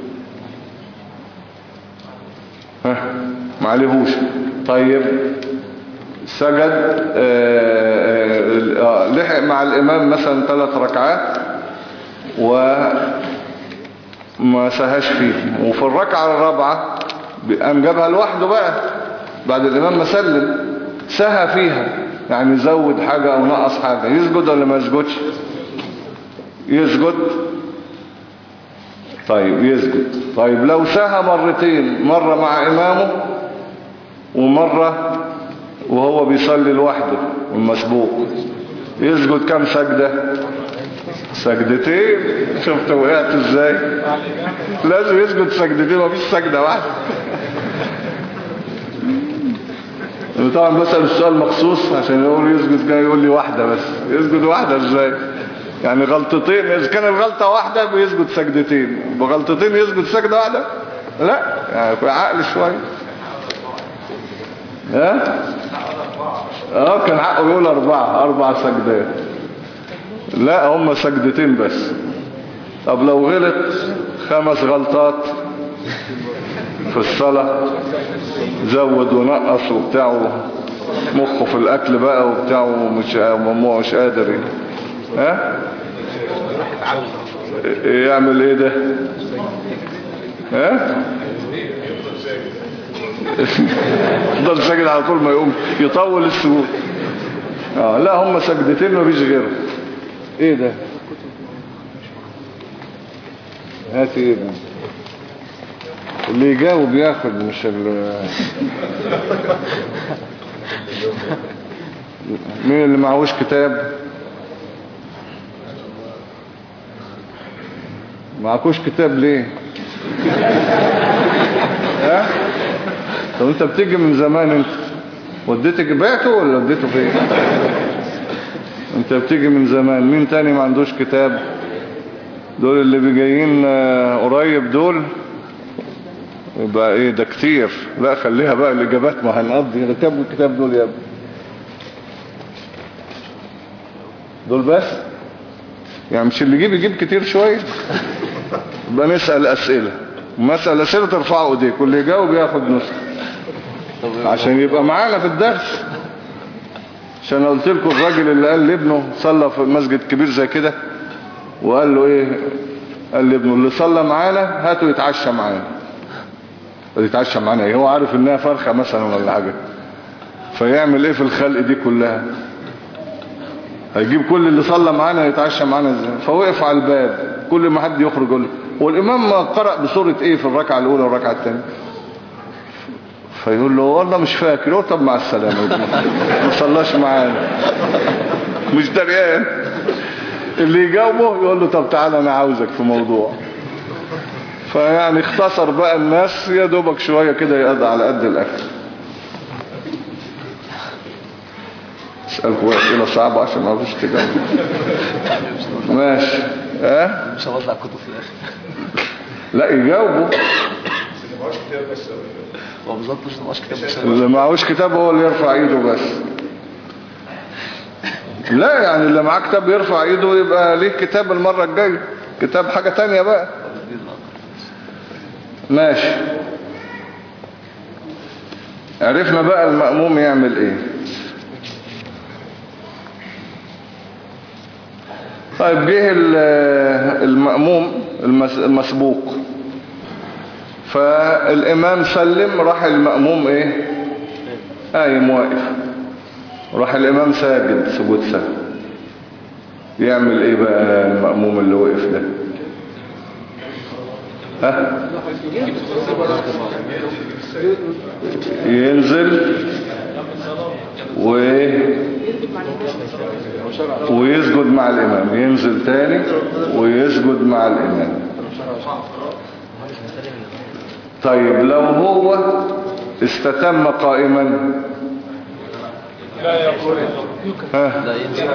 ها ما عليهوش. طيب سجد آه آه لحق مع الإمام مثلا ثلاث ركعات وما سهاش فيه، وفي الركعة الرابعة قام جابها لوحده بقى بعد الإمام ما سلم، سهى فيها يعني زود حاجة أو نقص حاجة، يسجد ولا ما يسجدش؟ يسجد. طيب يسجد. طيب لو سهى مرتين، مرة مع إمامه ومرة وهو بيصلي لوحده المسبوق، يسجد كم سجدة؟ سجدتين. شفت وقعت ازاي؟ لازم يسجد سجدتين، مفيش سجدة واحدة. طبعا بسأل السؤال مخصوص عشان يقول يسجد كان يقول لي واحدة بس، يسجد واحدة ازاي؟ يعني غلطتين، اذا كان الغلطة واحدة بيسجد سجدتين، بغلطتين يسجد سجدة واحدة؟ لا يعني عقل شوية. ها اه كان حقه يقول اربعة اربع سجدات، لا هم سجدتين بس. طب لو غلط خمس غلطات في الصلاة، زود ونقص وبتاعه مخه في الاكل بقى وبتاعه مش مش قادر، ها يعمل ايه ده؟ ها يفضل ساجد على طول ما يقوم، يطول السجود. اه لا هم سجدتين مفيش غيره. ايه ده؟ هاتي ايه ده؟ اللي يجاوب ياخد، مش ال مين اللي معهوش كتاب؟ معكوش كتاب ليه؟ ها؟ طب انت بتيجي من زمان، انت وديتك بعته ولا وديته فين؟ انت بتيجي من زمان. مين تاني ما عندوش كتاب؟ دول اللي بيجيين قريب دول يبقى ايه ده كتير. لا خليها بقى الاجابات، ما هنقضي كتاب والكتاب دول يا ابني دول بس يعني، مش اللي يجيب يجيب كتير شوية. يبقى نسأل اسئلة، مسأل اسئلة ترفعوا ايديك واللي يجاوب ياخد نسخة عشان يبقى معانا في الدرس. عشان انا قلت لكم الراجل اللي قال لابنه صلى في مسجد كبير زي كده وقال له ايه، قال لابنه اللي صلى معانا هاته يتعشى معانا. يتعشى معانا ايه؟ هو عارف انها فرخة مثلا ولا حاجة، فيعمل ايه في الخلق دي كلها؟ هيجيب كل اللي صلى معانا يتعشى معانا ازاي؟ فوقف على الباب كل ما حد يخرج يقول له والامام قرأ بسورة ايه في الركعة الاولى والركعة الثانية؟ فيقول له والله مش فاكر. يقول طب مع السلامة ما صلاش معانا مش دريان. اللي يجاوبه يقول له طب تعالى انا عاوزك في موضوع. فيعني اختصر بقى الناس يا دوبك شوية كده يقضى على قد الاكل. اسألكوا اسئلة صعبة عشان ما فيش تجاوب. ماشي ها؟ مش هوزع كتب في الاخر. لا يجاوبوا. هو بالظبط مش معهوش كتاب بس. اللي معهوش كتاب هو اللي يرفع ايده بس. لا يعني اللي معاه كتاب يرفع ايده يبقى ليه كتاب المرة الجاية، كتاب حاجة تانية بقى. ماشي. عرفنا بقى المأموم يعمل ايه. طيب جه المأموم المسبوق فالإمام سلم، راح المأموم ايه قايم واقف، راح الامام ساجد سجود سهو، يعمل ايه بقى المأموم اللي وقف ده؟ ها؟ ينزل و... ويسجد مع الامام، ينزل تاني ويسجد مع الامام. طيب لو هو استتم قائما ها؟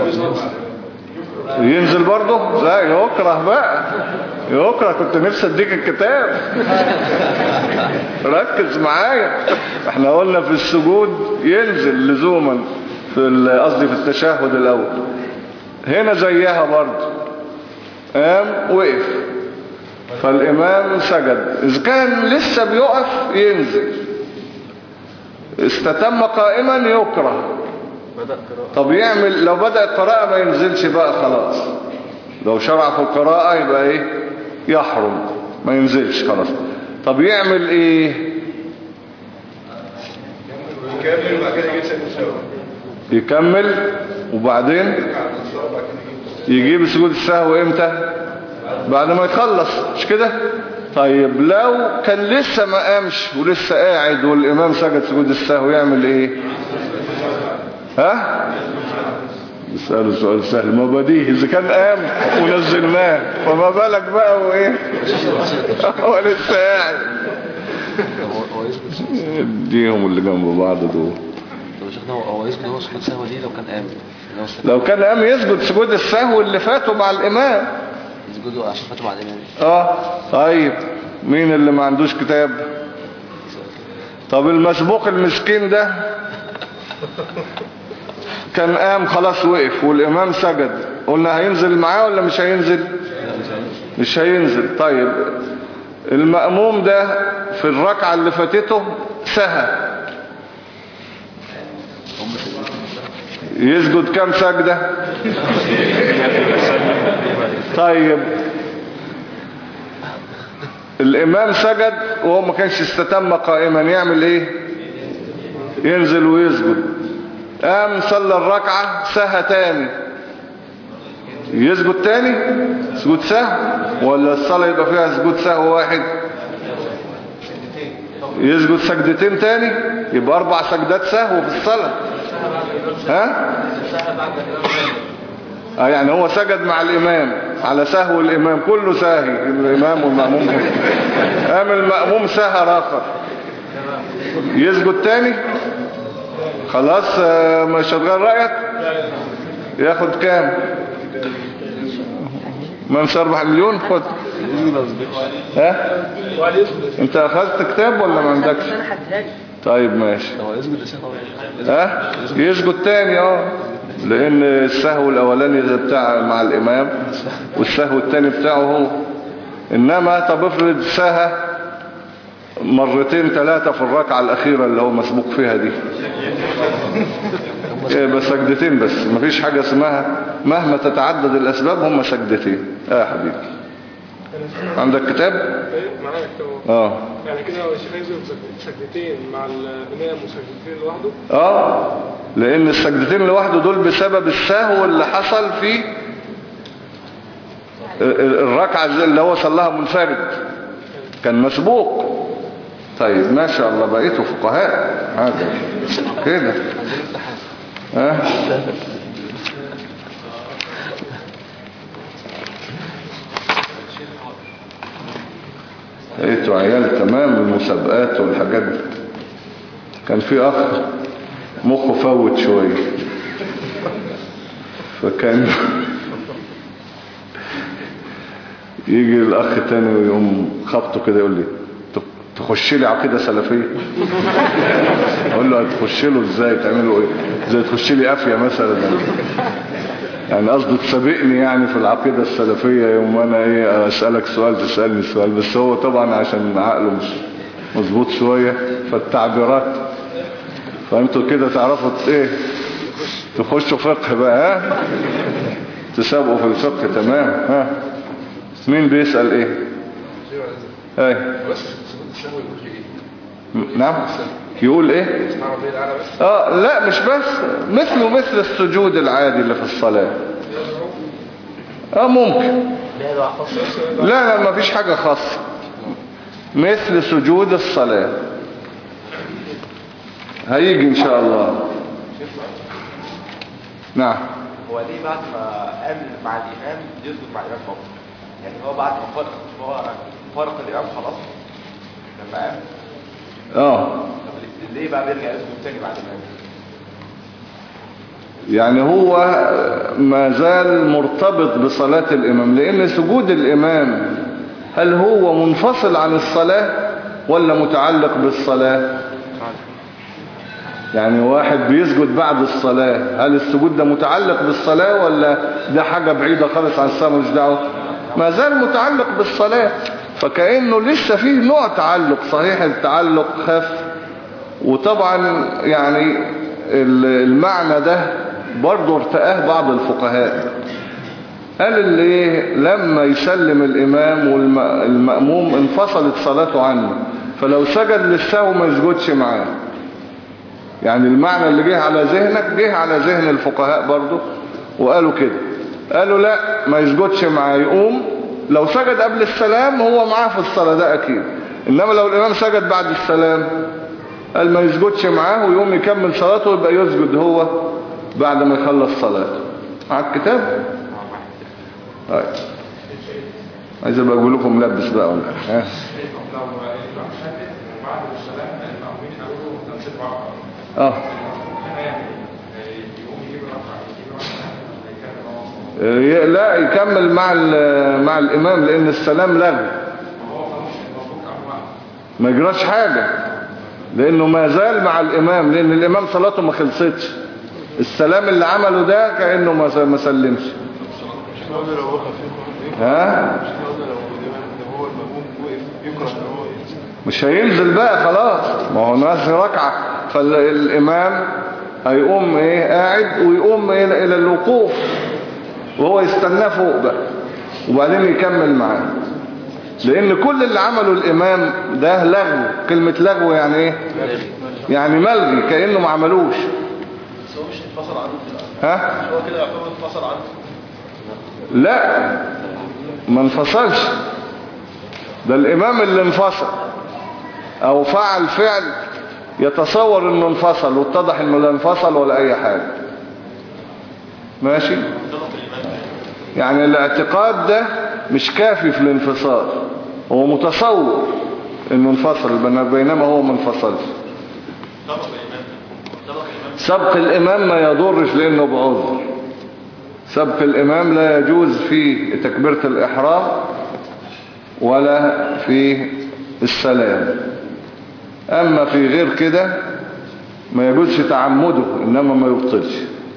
ينزل برضه؟ لا يكره بقى، يكره. كنت نفسي اديك الكتاب. ركز معايا، احنا قلنا في السجود ينزل لزوما، في قصدي في التشهد الاول. هنا زيها برضه، قام وقف فالامام سجد، اذا كان لسه بيقف ينزل، استتم قائما يكره. طب يعمل لو بدأ القراءة ما ينزلش بقى خلاص، لو شرع في القراءة يبقى ايه؟ يحرم، ما ينزلش خلاص. طب يعمل ايه؟ يكمل وبعد كده يجيب سجود السهو. يكمل وبعدين يجيب سجود السهو امتى؟ بعد ما يخلص، مش كده؟ طيب لو كان لسه ما قامش ولسه قاعد والامام سجد سجود السهو يعمل ايه؟ ها؟ بسأله سؤال سهل، ما بديه إذا كان قام ونزلناه، فما بالك بقى هو ايه؟ هو لسه قاعد. اديهم اللي جنب بعض دول. هو يسجد هو سجود سهو دي لو كان قام، لو كان قام يسجد سجود السهو اللي فاته مع الإمام، يسجدوا عشان فاتوا مع الإمام. اه طيب مين اللي ما عندوش كتاب؟ طب المسبوق المسكين ده كان قام خلاص وقف والإمام سجد، قلنا هينزل معاه ولا مش هينزل؟ مش هينزل. طيب المأموم ده في الركعة اللي فاتته سهى، يسجد كام سجدة؟ طيب الإمام سجد وهو ما كانش استتم قائما، يعمل ايه؟ ينزل ويسجد. قام صلى الركعة سهى تاني، يسجد تاني سجود سهو ولا الصلاة يبقى فيها سجود سهو واحد؟ يسجد سجدتين تاني، يبقى اربع سجدات سهو في الصلاة. ها؟ اه يعني هو سجد مع الامام على سهو الامام، كله ساهي الامام والمأموم. قام المأموم سهى اخر، يسجد تاني خلاص. مش هتغير رأيك؟ ياخد كام؟ ما مش اربع مليون خد. ها؟ انت اخذت كتاب ولا ما عندكش؟ طيب ماشي. ها؟ يسجد تاني اه، لان السهو الاولاني ده بتاع مع الامام والسهو التاني بتاعه هو. انما طب افرض سهى مرتين ثلاثة في الركعة الاخيرة اللي هو مسبوق فيها دي، ايه بس سجدتين بس، مفيش حاجة اسمها مهما تتعدد الاسباب هم سجدتين. اه يا حبيبي عندك كتاب؟ معايا كتاب. اه يعني كده هو الشيخ ينزل سجدتين مع الامام وسجدتين لوحده؟ اه لان السجدتين لوحده دول بسبب السهو اللي حصل في الركعة اللي هو صلاها منفرد، كان مسبوق. طيب ما شاء الله بقيتوا فقهاء هذا كده. ها بقيتوا عيال تمام. المسابقات والحاجات دي. كان في اخ مخه فوت شوية، فكان يجي الاخ تاني ويقوم خبطه كده يقول لي تخش لي عقيدة سلفية. اقول له هتخش له ازاي؟ تعمله ايه؟ زي تخش لي قافية مثلا، يعني قصده تسابقني يعني في العقيدة السلفية، يوم انا ايه اسألك سؤال تسألني سؤال. بس هو طبعا عشان عقله مش مظبوط شوية فالتعبيرات، فانتوا كده تعرفوا ايه تخشوا فقه بقى. ها تسابقوا في الفقه تمام. ها مين بيسأل ايه؟ ايه نعم يقول ايه؟ اه لا مش بس، مثله مثل السجود العادي اللي في الصلاة. اه ممكن. لا لا ما فيش حاجة خاصة، مثل سجود الصلاة. هيجي ان شاء الله. نعم. هو ليه بعد ما قام مع الإمام يسجد مع الإمام فقط؟ يعني هو بعد ما فارق هو فارق الإمام خلاص لما قام. اه طب ليه بقى بيرجع يسجد تاني بعد الإمام؟ يعني هو ما زال مرتبط بصلاة الإمام، لأن سجود الإمام هل هو منفصل عن الصلاة ولا متعلق بالصلاة؟ يعني واحد بيسجد بعد الصلاة، هل السجود ده متعلق بالصلاة ولا ده حاجة بعيدة خالص عن الصلاة مش دعوة؟ ما زال متعلق بالصلاة، فكأنه لسه فيه نوع تعلق. صحيح التعلق خف، وطبعا يعني المعنى ده برضه ارتقاه بعض الفقهاء. قال اللي لما يسلم الإمام والمأموم انفصلت صلاته عنه، فلو سجد للسهو ما يسجدش معاه. يعني المعنى اللي جه على ذهنك جه على ذهن الفقهاء برضه، وقالوا كده. قالوا لا ما يسجدش معاه، يقوم لو سجد قبل السلام هو معاه في الصلاة ده أكيد، إنما لو الإمام سجد بعد السلام قال ما يسجدش معاه ويقوم يكمل صلاته، ويبقى يسجد هو بعد ما يخلص صلاته. مع الكتاب. طيب عايز ابقى اقول لكم ملبس بقى ولا ها؟ اه لا يكمل مع مع الامام، لان السلام لغو ما يجراش حاجة، لانه ما زال مع الامام، لان الامام صلاته ما خلصتش. السلام اللي عمله ده كأنه ما سلمش. ها مش هينزل بقى خلاص، ما هو ناس ركعة، فالإمام هيقوم ايه قاعد ويقوم إيه الى الوقوف وهو يستناه فوق بقى، وبعدين يكمل معاه. لان كل اللي عمله الامام ده لغو. كلمة لغو يعني ايه؟ يعني ملغي، كأنه ما عملوش. بس هو مش انفصل عنه ها؟ هو كده يعتبر انفصل عنه. لا ما انفصلش، ده الامام اللي انفصل او فعل فعل يتصور انه انفصل، واتضح انه لا انفصل ولا اي حاجة. ماشي. يعني الاعتقاد ده مش كافي في الانفصال، هو متصور انه انفصل بينما هو ما انفصلش. سبق الامام ما يضرش لانه بعذر. سبق الامام لا يجوز في تكبيرة الاحرام ولا في السلام. اما في غير كده ما يجوزش تعمده، انما ما يبطلش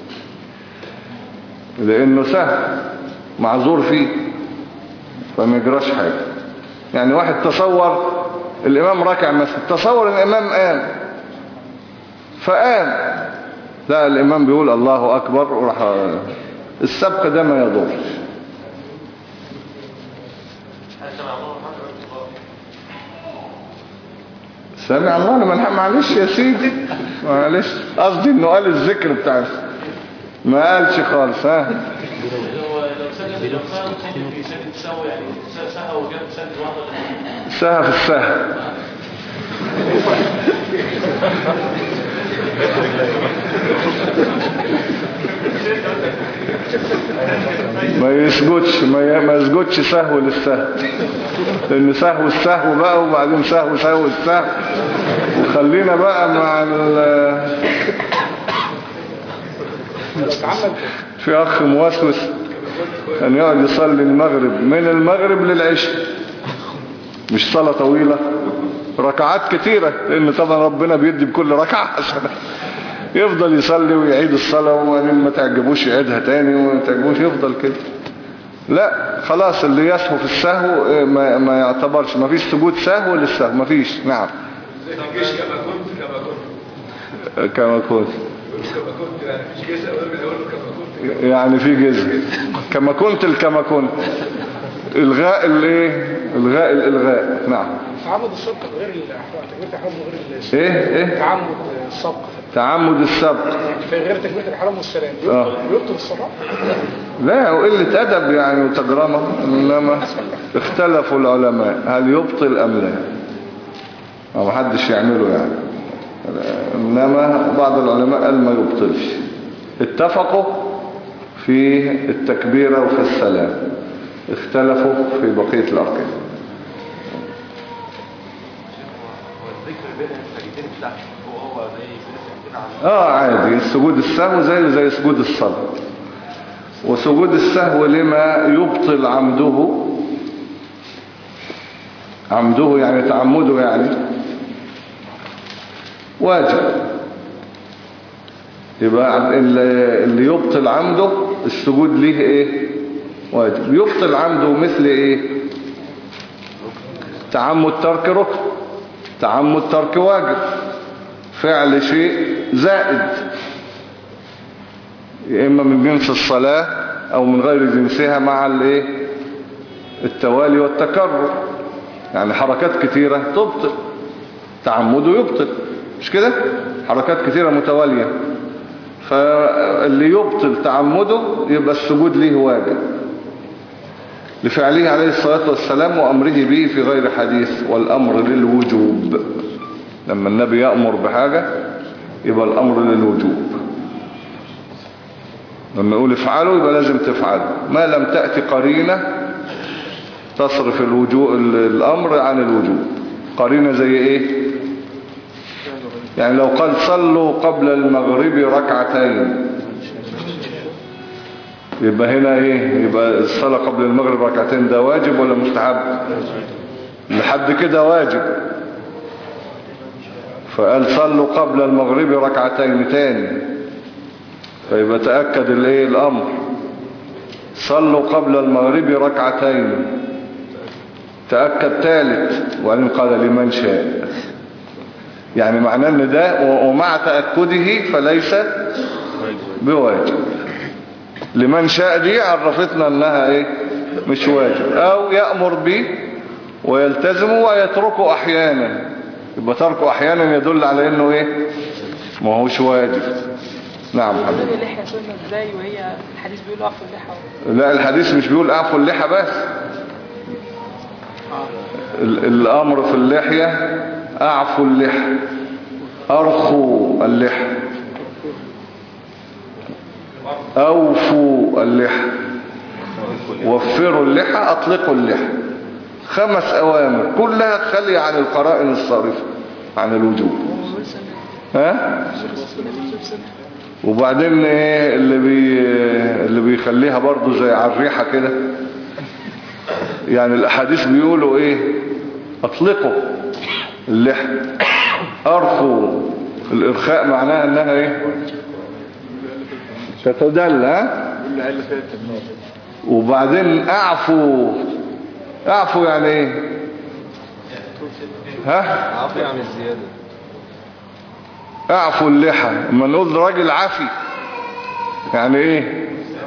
لانه سهل معذور فيه، فما يجراش حاجة. يعني واحد تصور الامام ركع مثلا، تصور الامام قام فقام، لا الامام بيقول الله اكبر وراح. السبق ده ما يضرش. سامع الله لمن معلش يا سيدي، معلش قصدي انه قال الذكر بتاعه ما قالش خالص. ها لو سجد الإمام سجد في سجد سهو، يعني سهو وجاب سجد واحدة سهى في السهى. ما يسجدش ما ما يسجدش سهو للسهو، لان سهو السهو بقى، وبعدين سهو سهو السهو. وخلينا بقى مع ال في اخ موسوس كان يقعد يصلي المغرب من المغرب للعشاء، مش صلاة طويلة، ركعات كتيرة، لان طبعا ربنا بيدي بكل ركعة حسنة. يفضل يصلي ويعيد الصلاة، وبعدين ما تعجبوش يعيدها تاني، وما تعجبوش يفضل كده. لا خلاص اللي يسهو في السهو ما, ما يعتبرش، ما فيش سجود سهو للسهو، ما فيش. نعم. كما كنت كما كنت كما كنت كما كنت يعني مفيش جزء اقول له كما كنت، يعني في جزء كما كنت الكما كنت. الغاء الايه؟ الغاء الالغاء. نعم. تعمد السبق غير الاحرام، تكبيره الاحرام غير السبق. ايه ايه تعمد السبق، تعمد السبق في غير تكبيره الاحرام والسلام آه. بيبطل الصلاه. لا، وقلة أدب يعني وتجرمة. إنما اختلفوا العلماء هل يبطل أم لا، ما محدش يعمله يعني. إنما بعض العلماء قال ما يبطلش. اتفقوا في التكبيرة وفي السلام، اختلفوا في بقية الأركان. والذكر بين السجدين بتاعته هو هو زي سجدتين على اه عادي، السجود السهو زيه زي سجود الصلاة. وسجود السهو لما يبطل عمده، عمده يعني تعمده يعني واجب. يبقى اللي يبطل عمده السجود ليه ايه؟ واجب. يبطل عمده مثل ايه؟ تعمد ترك ركن، تعمد ترك واجب، فعل شيء زائد يا إما من جنس الصلاة أو من غير جنسها مع الايه التوالي والتكرر. يعني حركات كثيرة تبطل، تعمده يبطل، مش كده؟ حركات كثيرة متوالية، فاللي يبطل تعمده يبقى السجود ليه واجب لفعله عليه الصلاة والسلام وأمره به في غير حديث. والأمر للوجوب، لما النبي يأمر بحاجة يبقى الأمر للوجوب. لما يقول افعلوا يبقى لازم تفعلوا، ما لم تأتي قرينة تصرف الوجوب الأمر عن الوجوب. قرينة زي ايه؟ يعني لو قال صلوا قبل المغرب ركعتين يبقى هنا ايه؟ يبقى الصلاة قبل المغرب ركعتين ده واجب ولا مستحب؟ لحد كده واجب. فقال صلوا قبل المغرب ركعتين تاني، فيبقى تأكد الايه الامر. صلوا قبل المغرب ركعتين تأكد ثالث، وبعدين قال لمن شاء. يعني معناه ان ده ومع تأكده فليس بواجب. لمن شاء دي عرفتنا انها ايه؟ مش واجب. او يأمر به ويلتزم ويتركه احيانا، يبقى تركه احيانا يدل على انه ايه؟ ما هوش واجب. نعم حبيبي. اللحية سنة ازاي وهي الحديث بيقول اعفوا اللحى؟ لا، الحديث مش بيقول اعفوا اللحى بس. الامر في اللحية اعفوا اللحى، ارخوا اللحى، اوفوا اللحى، وفروا اللحى، اطلقوا اللحى. خمس اوامر كلها خالية عن القرائن الصارفة عن الوجوب. ها؟ وبعدين ايه اللي بي اللي بيخليها برضو زي على الريحة كده؟ يعني الاحاديث بيقولوا ايه؟ اطلقوا اللحى، ارخوا. الارخاء معناها انها ايه؟ تتدل. ها؟ وبعدين اعفوا، اعفوا يعني ايه؟ ها؟ عفو يعني الزيادة. اعفوا اللحى، اما نقول راجل عافي يعني ايه؟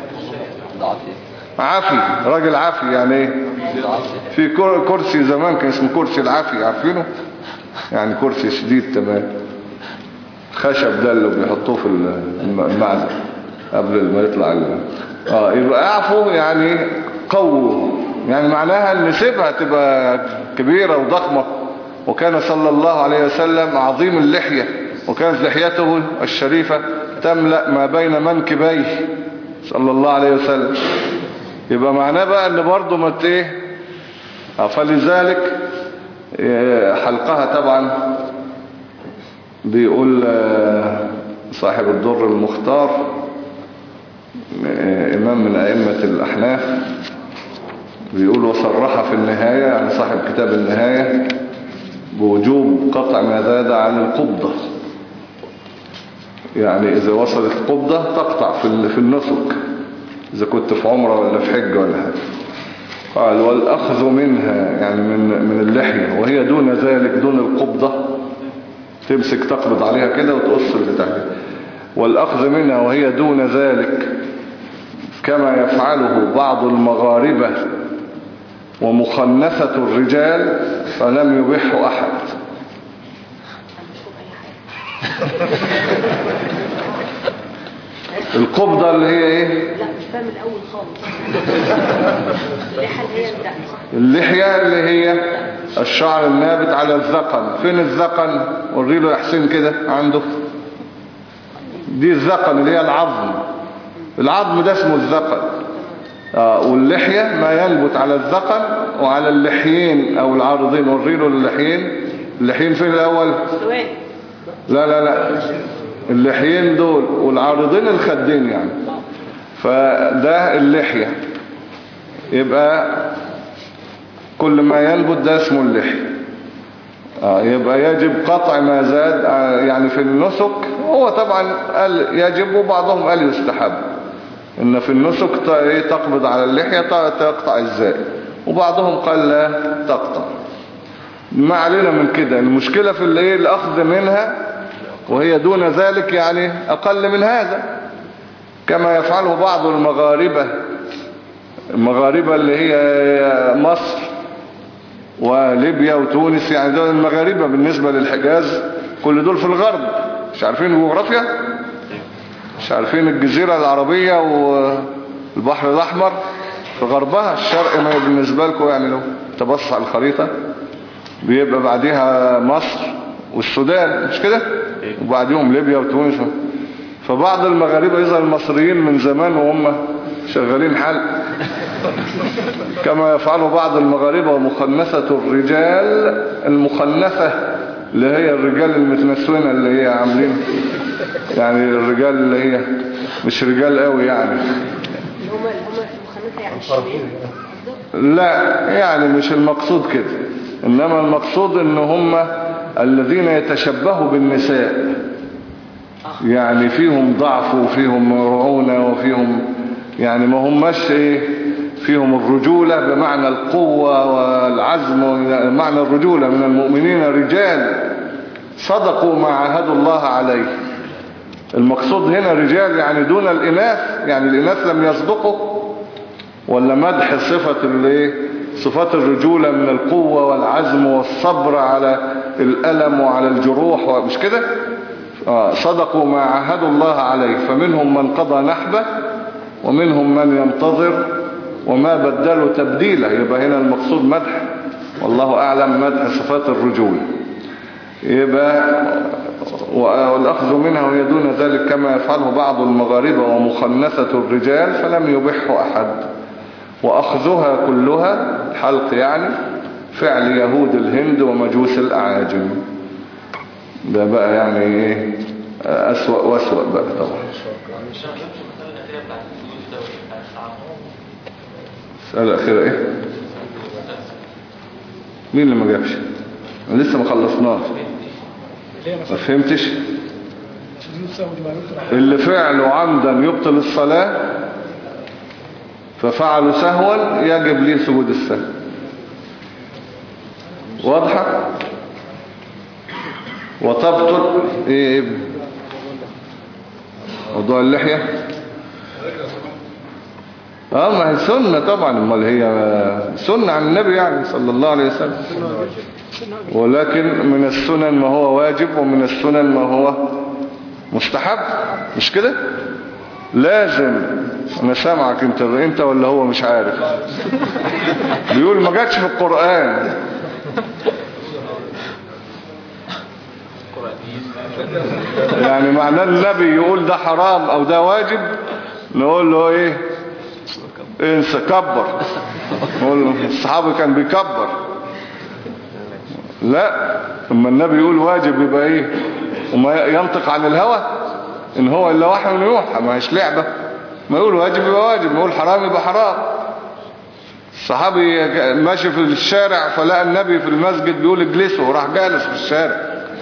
عافي، راجل عافي يعني ايه؟ في كرسي زمان كان اسمه كرسي العافي، عارفينه؟ يعني كرسي شديد تمام، خشب ده اللي بيحطوه في المعزة قبل ما يطلع ال... اه يبقى اعفوا يعني قووا، يعني معناها ان سيبها تبقى كبيرة وضخمة. وكان صلى الله عليه وسلم عظيم اللحية، وكانت لحيته الشريفة تملأ ما بين منكبيه صلى الله عليه وسلم. يبقى معناه بقى ان برضه ما ايه. فلذلك حلقها طبعا بيقول صاحب الدر المختار، امام من ائمة الاحناف، بيقول وصرح في النهاية، يعني صاحب كتاب النهاية، بوجوب قطع ما زاد عن القبضة. يعني إذا وصلت قبضة تقطع في في النسك، إذا كنت في عمرة ولا في حج ولا حاجة. قال والأخذ منها يعني من من اللحية وهي دون ذلك، دون القبضة، تمسك تقبض عليها كده وتقص اللي تحت. والأخذ منها وهي دون ذلك كما يفعله بعض المغاربة ومخنثة الرجال فلم يبح أحد. القبضة اللي هي ايه؟ لا مش فاهم الاول خالص. اللحية اللي هي الدقن. اللحية اللي هي الشعر النابت على الذقن. فين الذقن؟ وري له يا حسين كده عنده. دي الذقن اللي هي العظم. العظم ده اسمه الذقن. آه واللحية ما ينبت على الذقن وعلى اللحيين او العارضين. وري له اللحيين. اللحيين فين الاول؟ لا لا لا اللحيين دول والعارضين الخدين يعني. فده اللحية. يبقى كل ما ينبت ده اسمه اللحية. آه يبقى يجب قطع ما زاد آه يعني في النسك. هو طبعا قال يجب وبعضهم قال يستحب ان في النسك تقبض على اللحية تقطع الزائد وبعضهم قال لا تقطع. ما علينا من كده. المشكلة في الايه الاخذ منها وهي دون ذلك يعني اقل من هذا كما يفعله بعض المغاربة. المغاربة اللي هي مصر وليبيا وتونس يعني دول المغاربة بالنسبة للحجاز. كل دول في الغرب. مش عارفين الجغرافيا؟ مش عارفين الجزيرة العربية والبحر الأحمر في غربها. الشرق ما بالنسبة لكم يعني لو تبص على الخريطة بيبقى بعدها مصر والسودان مش كده؟ وبعدهم ليبيا وتونس. فبعض المغاربة يظهر المصريين من زمان وهم شغالين حل كما يفعله بعض المغاربة. ومخنثة الرجال المخنثة اللي هي الرجال المتنسونة اللي هي عاملين يعني الرجال اللي هي مش رجال قوي يعني اللي هم اللي هم المخنثة يعني الشمال. لا يعني مش المقصود كده. انما المقصود ان هم الذين يتشبهوا بالنساء يعني فيهم ضعف وفيهم رعونة وفيهم يعني ما هماش ايه فيهم الرجولة بمعنى القوة والعزم. معنى الرجولة من المؤمنين رجال صدقوا ما عاهدوا الله عليه. المقصود هنا رجال يعني دون الإناث يعني الإناث لم يصدقوا. ولا مدح صفة الايه صفات الرجولة من القوة والعزم والصبر على الألم وعلى الجروح مش كده. آه صدقوا ما عاهدوا الله عليه فمنهم من قضى نحبه ومنهم من ينتظر وما بدلوا تبديله. يبقى هنا المقصود مدح والله أعلم مدح صفات الرجولة. يبقى والأخذ منها وهي دون ذلك كما يفعله بعض المغاربة. ومخنثة الرجال فلم يبح أحد. وأخذها كلها الحلق يعني فعل يهود الهند ومجوس الأعاجم. ده بقى يعني ايه أسوأ وأسوأ بقى طبعا. السؤال الأخيرة ايه مين اللي ما جابش لسه ما خلصناش ما فهمتش. اللي فعله عمدا يبطل الصلاة ففعله سهوا يجب ليه سجود السهو. واضحة. وتبطل ايه موضوع اللحية اه ما هي سنة طبعا. امال هي سنة عن النبي يعني صلى الله عليه وسلم. ولكن من السنن ما هو واجب ومن السنن ما هو مستحب مش كده. لازم انا سامعك انت انت ولا هو مش عارف بيقول ما جاتش في القرآن. يعني معناه النبي يقول ده حرام او ده واجب نقول له ايه انسى كبر. نقول له الصحابي كان بيكبر. لا اما النبي يقول واجب يبقى ايه وما ينطق عن الهوى ان هو الا وحي يوحى. ما هيش لعبة. ما يقول واجب يبقى واجب ما يقول حرام يبقى حرام. الصحابي ماشي في الشارع فلقى النبي في المسجد بيقول اجلسوا وراح جالس في الشارع.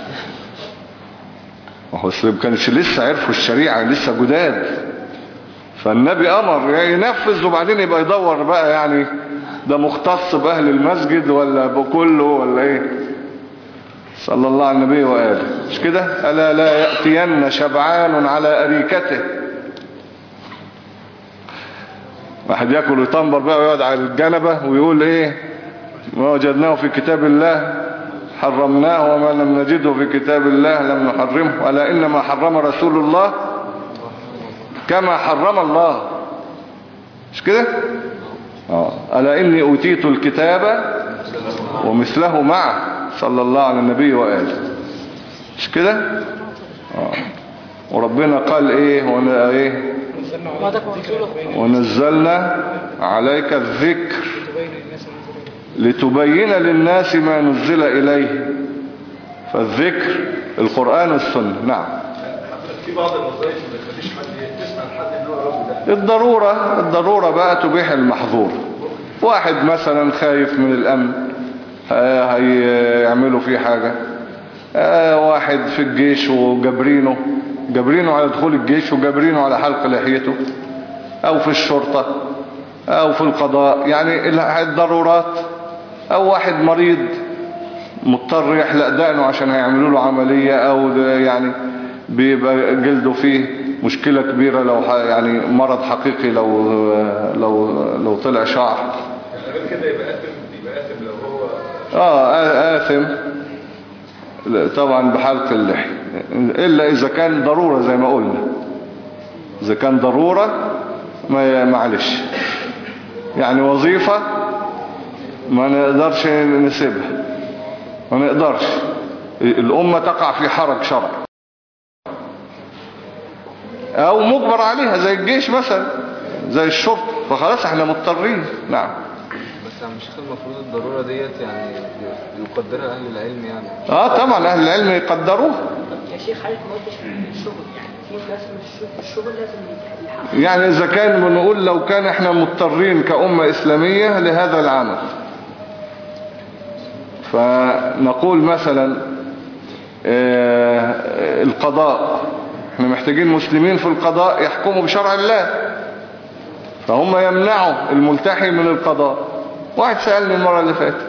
وهو السلام كانش لسه عرفوا الشريعة لسه جداد. فالنبي امر ينفذ وبعدين يبقى يدور بقى يعني ده مختص باهل المسجد ولا بكله ولا ايه. صلى الله على النبي وآله مش كده. ألا لا يأتين شبعان على أريكته. واحد ياكل ويطنبر بقى ويقعد على الجنبة ويقول ايه ما وجدناه في كتاب الله حرمناه وما لم نجده في كتاب الله لم نحرمه. ألا إنما حرم رسول الله كما حرم الله، مش كده؟ آه. ألا إني أوتيت الكتاب ومثله معه صلى الله على النبي وآله، مش كده؟ آه. وربنا قال ايه وانا ايه ونزلنا عليك الذكر لتبين للناس ما نزل إليه. فالذكر القرآن والسنة. نعم. في بعض الوظائف ما تخليش حد تسمع لحد ان هو رب ده. الضرورة الضرورة بقى تبيح المحظور. واحد مثلا خايف من الأمن هيعملوا فيه حاجة، واحد في الجيش وجابرينه جابرينه على دخول الجيش وجابرينه على حلق لحيته، او في الشرطة او في القضاء، يعني الضرورات. او واحد مريض مضطر يحلق دقنه عشان هيعملوا له عملية، او يعني بيبقى جلده فيه مشكلة كبيرة، لو يعني مرض حقيقي، لو لو لو طلع شعر يعني غير كده يبقى آثم يبقى آثم لو هو اه آثم طبعا بحلق اللحية، إلا إذا كان ضرورة زي ما قلنا. إذا كان ضرورة ما معلش، يعني وظيفة ما نقدرش نسيبها، ما نقدرش، الأمة تقع في حرج شرعي، أو مجبر عليها زي الجيش مثلا، زي الشرطة، فخلاص احنا مضطرين. نعم. بس عم الشيخ المفروض الضرورة ديت يعني يقدرها أهل العلم يعني. اه طبعا أهل العلم يقدروها. يا شيخ حضرتك ما قلتش في الشغل، يعني في ناس في الشغل لازم يلحقوا. يعني إذا كان بنقول لو كان احنا مضطرين كأمة إسلامية لهذا العمل، فنقول مثلا اه القضاء، احنا محتاجين مسلمين في القضاء يحكموا بشرع الله، فهم يمنعوا الملتحي من القضاء. واحد سألني المرة اللي فاتت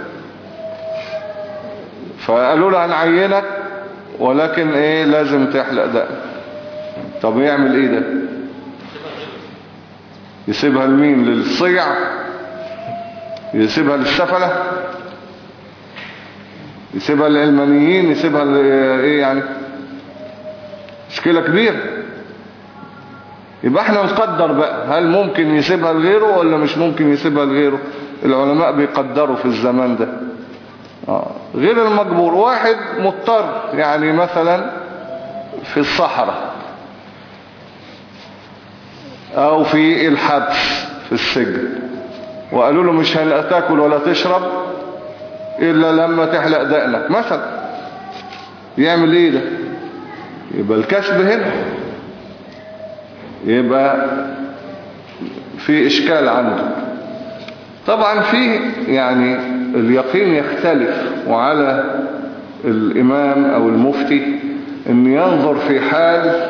فقالوا له هنعينك ولكن ايه لازم تحلق دقن. طب يعمل ايه ده؟ يسيبها لمين؟ للصيع؟ يسيبها للسفلة؟ يسيبها للعلمانيين؟ يسيبها ايه يعني؟ مشكلة كبيرة. يبقى احنا نقدر بقى، هل ممكن يسيبها لغيره ولا مش ممكن يسيبها لغيره؟ العلماء بيقدروا في الزمان ده. آه. غير المجبور، واحد مضطر يعني مثلا في الصحراء او في الحبس في السجن، وقالوا له مش هتاكل ولا تشرب الا لما تحلق دقنك مثلا، يعمل ايه ده؟ يبقى الكسب هنا، يبقى في اشكال عنده. طبعا فيه يعني اليقين يختلف، وعلى الامام او المفتي ان ينظر في حال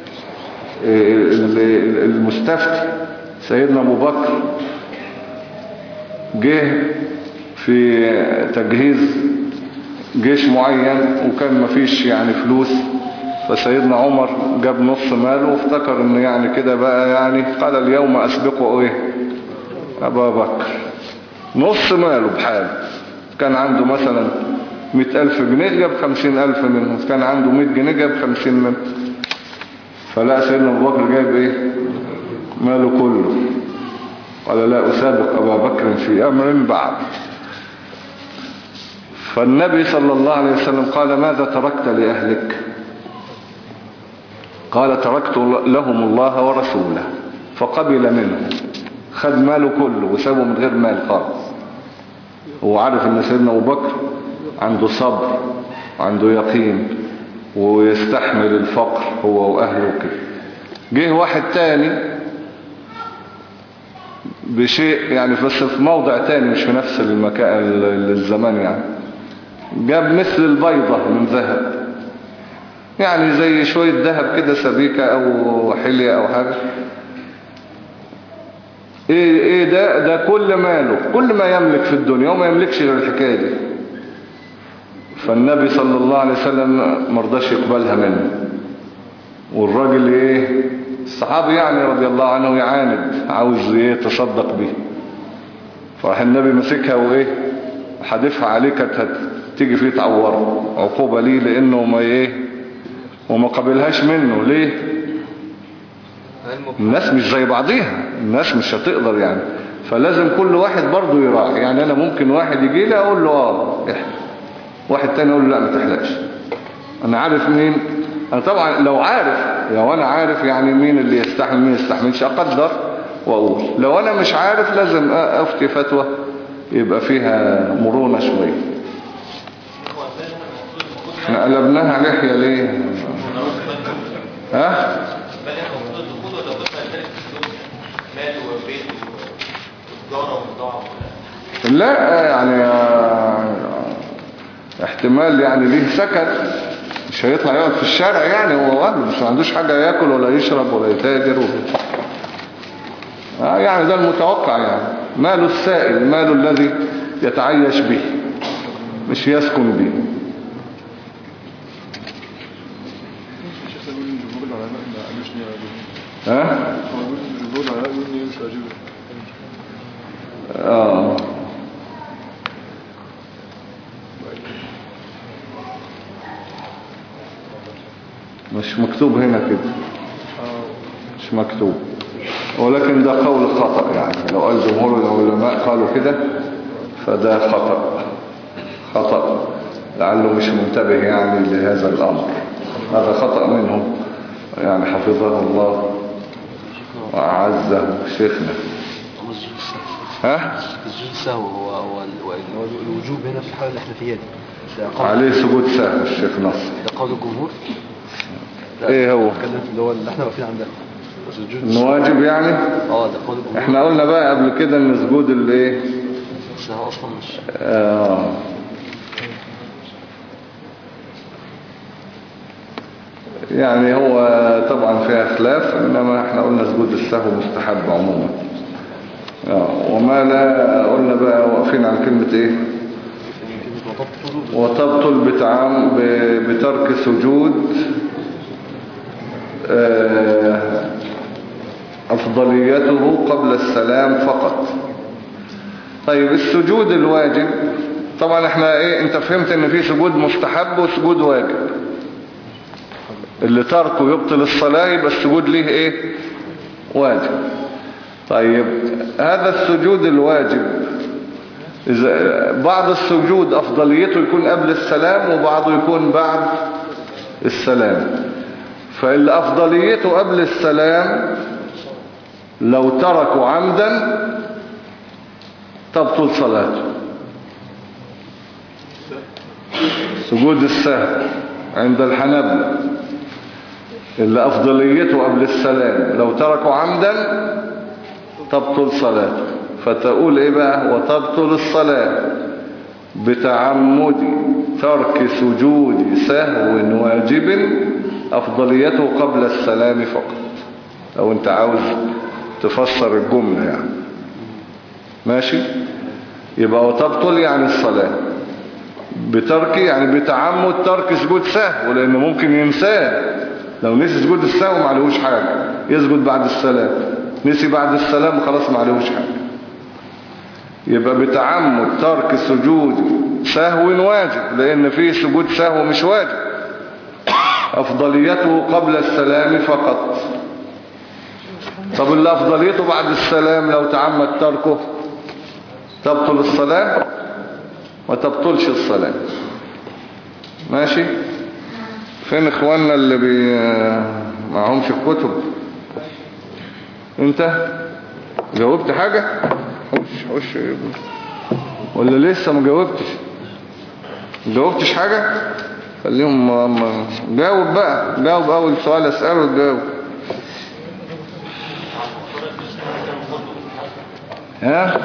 المستفتي. سيدنا ابو بكر جه في تجهيز جيش معين وكان مفيش يعني فلوس، فسيدنا عمر جاب نص ماله وافتكر ان يعني كده بقى، يعني قال اليوم اسبقه ايه ابا بكر، نص ماله بحاله. كان عنده مثلا مئة الف جنيه جاب خمسين الف منهم، كان عنده مئة جنيه جاب خمسين منهم. فلا سيدنا ابو بكر جايب ايه ماله كله، قال لا اسابق ابا بكر في امر بعد. فالنبي صلى الله عليه وسلم قال ماذا تركت لأهلك؟ قال تركت لهم الله ورسوله، فقبل منه، خد ماله كله وسابه من غير مال خالص. هو عارف ان سيدنا ابو بكر عنده صبر وعنده يقين ويستحمل الفقر هو واهله كده. جه واحد تاني بشيء يعني بس في موضع تاني مش في نفس المكان الزمان، يعني جاب مثل البيضة من ذهب، يعني زي شوية ذهب كده سبيكة او حلية او حاجة. ايه ايه ده ده كل ماله، كل ما يملك في الدنيا وما يملكش غير الحكاية دي. فالنبي صلى الله عليه وسلم مرضاش يقبلها منه، والراجل ايه الصحابي يعني رضي الله عنه يعاند عاوز ايه يتصدق بيه، فراح النبي مسكها وايه حدفها عليه، كانت هتيجي فيه تعوره عقوبة ليه لانه ما ايه وما قبلهاش منه. ليه؟ الناس مش زي بعضيها، الناس مش هتقدر يعني، فلازم كل واحد برضو يراعي. يعني انا ممكن واحد يجي لي اقول له اه احلق، واحد تاني اقول له لا ما تحلقش. انا عارف مين، انا طبعا لو عارف لو انا عارف يعني مين اللي يستحمل مين يستحملش اقدر واقول. لو انا مش عارف لازم افتي فتوى يبقى فيها مرونة شوية. احنا قلبناها لحية ليه؟ ها؟ لا يعني احتمال يعني ليه سكن، مش هيطلع يقعد في الشارع يعني، هو واحد بس ما عندوش حاجة ياكل ولا يشرب ولا يتاجر ولا. آه يعني ده المتوقع يعني. ماله السائل، ماله الذي يتعيش به مش يسكن به. ها؟ اه مش مكتوب هنا كده، مش مكتوب، ولكن ده قول خطأ يعني. لو قال جمهور العلماء قالوا كده فده خطأ خطأ لعله مش منتبه يعني لهذا الأمر. هذا خطأ منهم يعني، حفظه الله وأعزه شيخنا. ها؟ السجود سهو هو هو هو الوجوب هنا في الحالة اللي احنا فيها دي عليه سجود سهو الشيخ نصر. ده قول الجمهور. ايه هو اللي هو اللي احنا واقفين عندنا انه واجب يعني. اه ده قول الجمهور. احنا قلنا بقى قبل كده ان سجود الايه السهو اصلا مش اه يعني هو طبعا فيها خلاف، انما احنا قلنا سجود السهو مستحب عموما. اه وما لا قلنا بقى واقفين عن كلمة ايه وتبطل بتعام بترك سجود اه افضليته قبل السلام فقط. طيب السجود الواجب طبعا احنا ايه، انت فهمت ان في سجود مستحب وسجود واجب. اللي تركه يبطل الصلاة يبقى السجود ليه ايه واجب. طيب هذا السجود الواجب إذا بعض السجود افضليته يكون قبل السلام وبعضه يكون بعد السلام. فاللي افضليته قبل السلام لو تركوا عمدا تبطل صلاته. سجود السهو عند الحنابلة اللي أفضليته قبل السلام لو تركوا عمدا تبطل صلاته. فتقول إيه بقى وتبطل الصلاة بتعمد ترك سجود سهو واجب أفضليته قبل السلام فقط. لو أنت عاوز تفسر الجملة يعني ماشي، يبقى وتبطل يعني الصلاة بترك يعني بتعمد ترك سجود سهو، لأنه ممكن ينساه. لو نسي سجود السهو ما عليهوش حاجة، يسجد بعد السلام. نسي بعد السلام خلاص ما عليهوش حاجة. يبقى بتعمد ترك سجود سهو واجب، لأن فيه سجود سهو مش واجب أفضليته قبل السلام فقط. طب اللي أفضليته بعد السلام لو تعمد تركه تبطل الصلاة وتبطلش الصلاة. ماشي. فين اخواننا اللي بي معهمش الكتب؟ انت جاوبت حاجة؟ حوش حوش ولا لسه ما جاوبتش؟ جاوبتش حاجة؟ خليهم جاوب بقى، جاوب اول سؤال اسأله جاوب. ها؟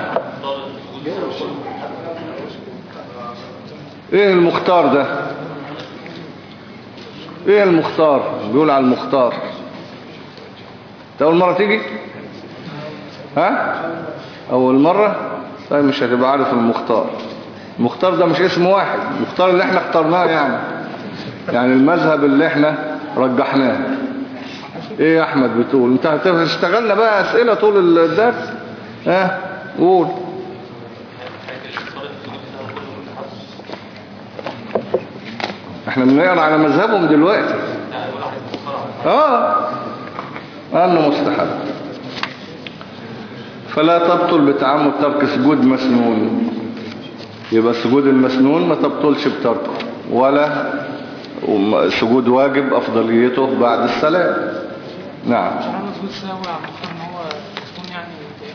ايه المختار ده؟ ايه المختار؟ بيقول على المختار. انت اول مرة تيجي؟ ها؟ اول مرة؟ طيب مش هتبقى عارف المختار. المختار ده مش اسم واحد، المختار اللي احنا اخترناه يعني يعني المذهب اللي احنا رجحناه. ايه يا احمد بتقول؟ انت هتشتغلنا بقى اسئلة طول الدرس. ها اه قول. احنا بنقرا على مذهبهم دلوقتي. اه انه مستحب. فلا تبطل بتعمد ترك سجود مسنون. يبقى السجود المسنون ما تبطلش بتركه، ولا سجود واجب افضليته بعد السلام. نعم. شرعنا سجود سهو يا عم مختار ان هو مسنون يعني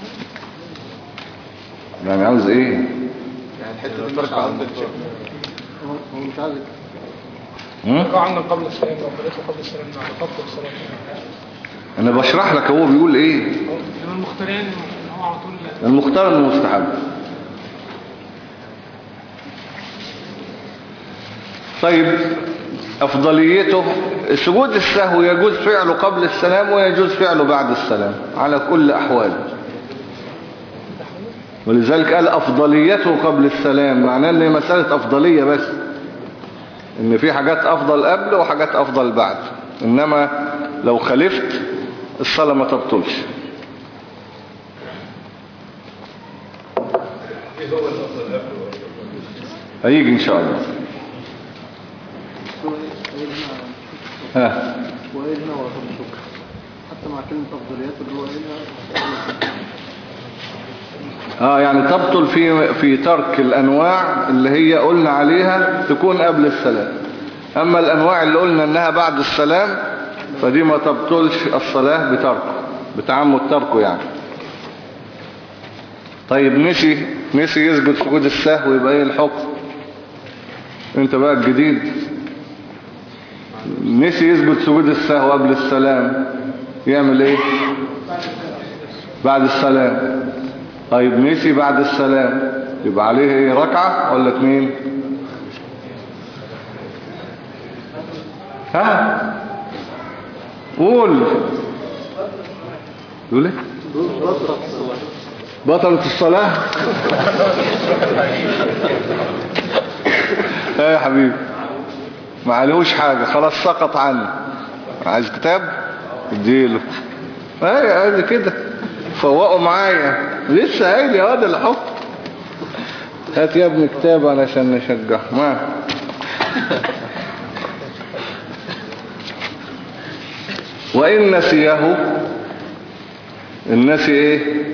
يعني عاوز ايه؟ يعني الحته دي ترك عمد هو مش عايز ركع عنا قبل السلام لو خليته قبل السلام على خط الصلاة. انا بشرح لك هو بيقول ايه. انما المختار يعني ان هو على طول المختار انه مستحب. طيب افضليته سجود السهو يجوز فعله قبل السلام ويجوز فعله بعد السلام على كل احواله، ولذلك قال افضليته قبل السلام، معناه ان مسألة افضلية بس، ان في حاجات افضل قبل وحاجات افضل بعد، انما لو خالفت الصلاة ما تبطلش. ايه هو الافضل قبل؟ هيجي ان شاء الله. ها وإيه هنا وأفضل الشكر حتى مع كلمة أفضليات اللي هو هنا. اه يعني تبطل في في ترك الانواع اللي هي قلنا عليها تكون قبل السلام، اما الانواع اللي قلنا انها بعد السلام فدي ما تبطلش الصلاة بتركه، بتعمد تركه يعني. طيب نسي نسي يسجد سجود السهو، يبقى ايه الحكم؟ انت بقى الجديد. نسي يسجد سجود السهو قبل السلام، يعمل ايه؟ بعد السلام. طيب نسي بعد السلام، يبقى عليه ايه؟ ركعة ولا اتنين؟ ها قول. يقول ايه؟ بطلت الصلاة. ايه يا حبيبي؟ ما عليهوش حاجة، خلاص سقط عنه. عايز كتاب اديله. ايه قال كده فوقوا معايا لسه قايل يا واد الحكم. هات يا ابني كتاب علشان نشجع. ما وإن نسيه، النسي ايه؟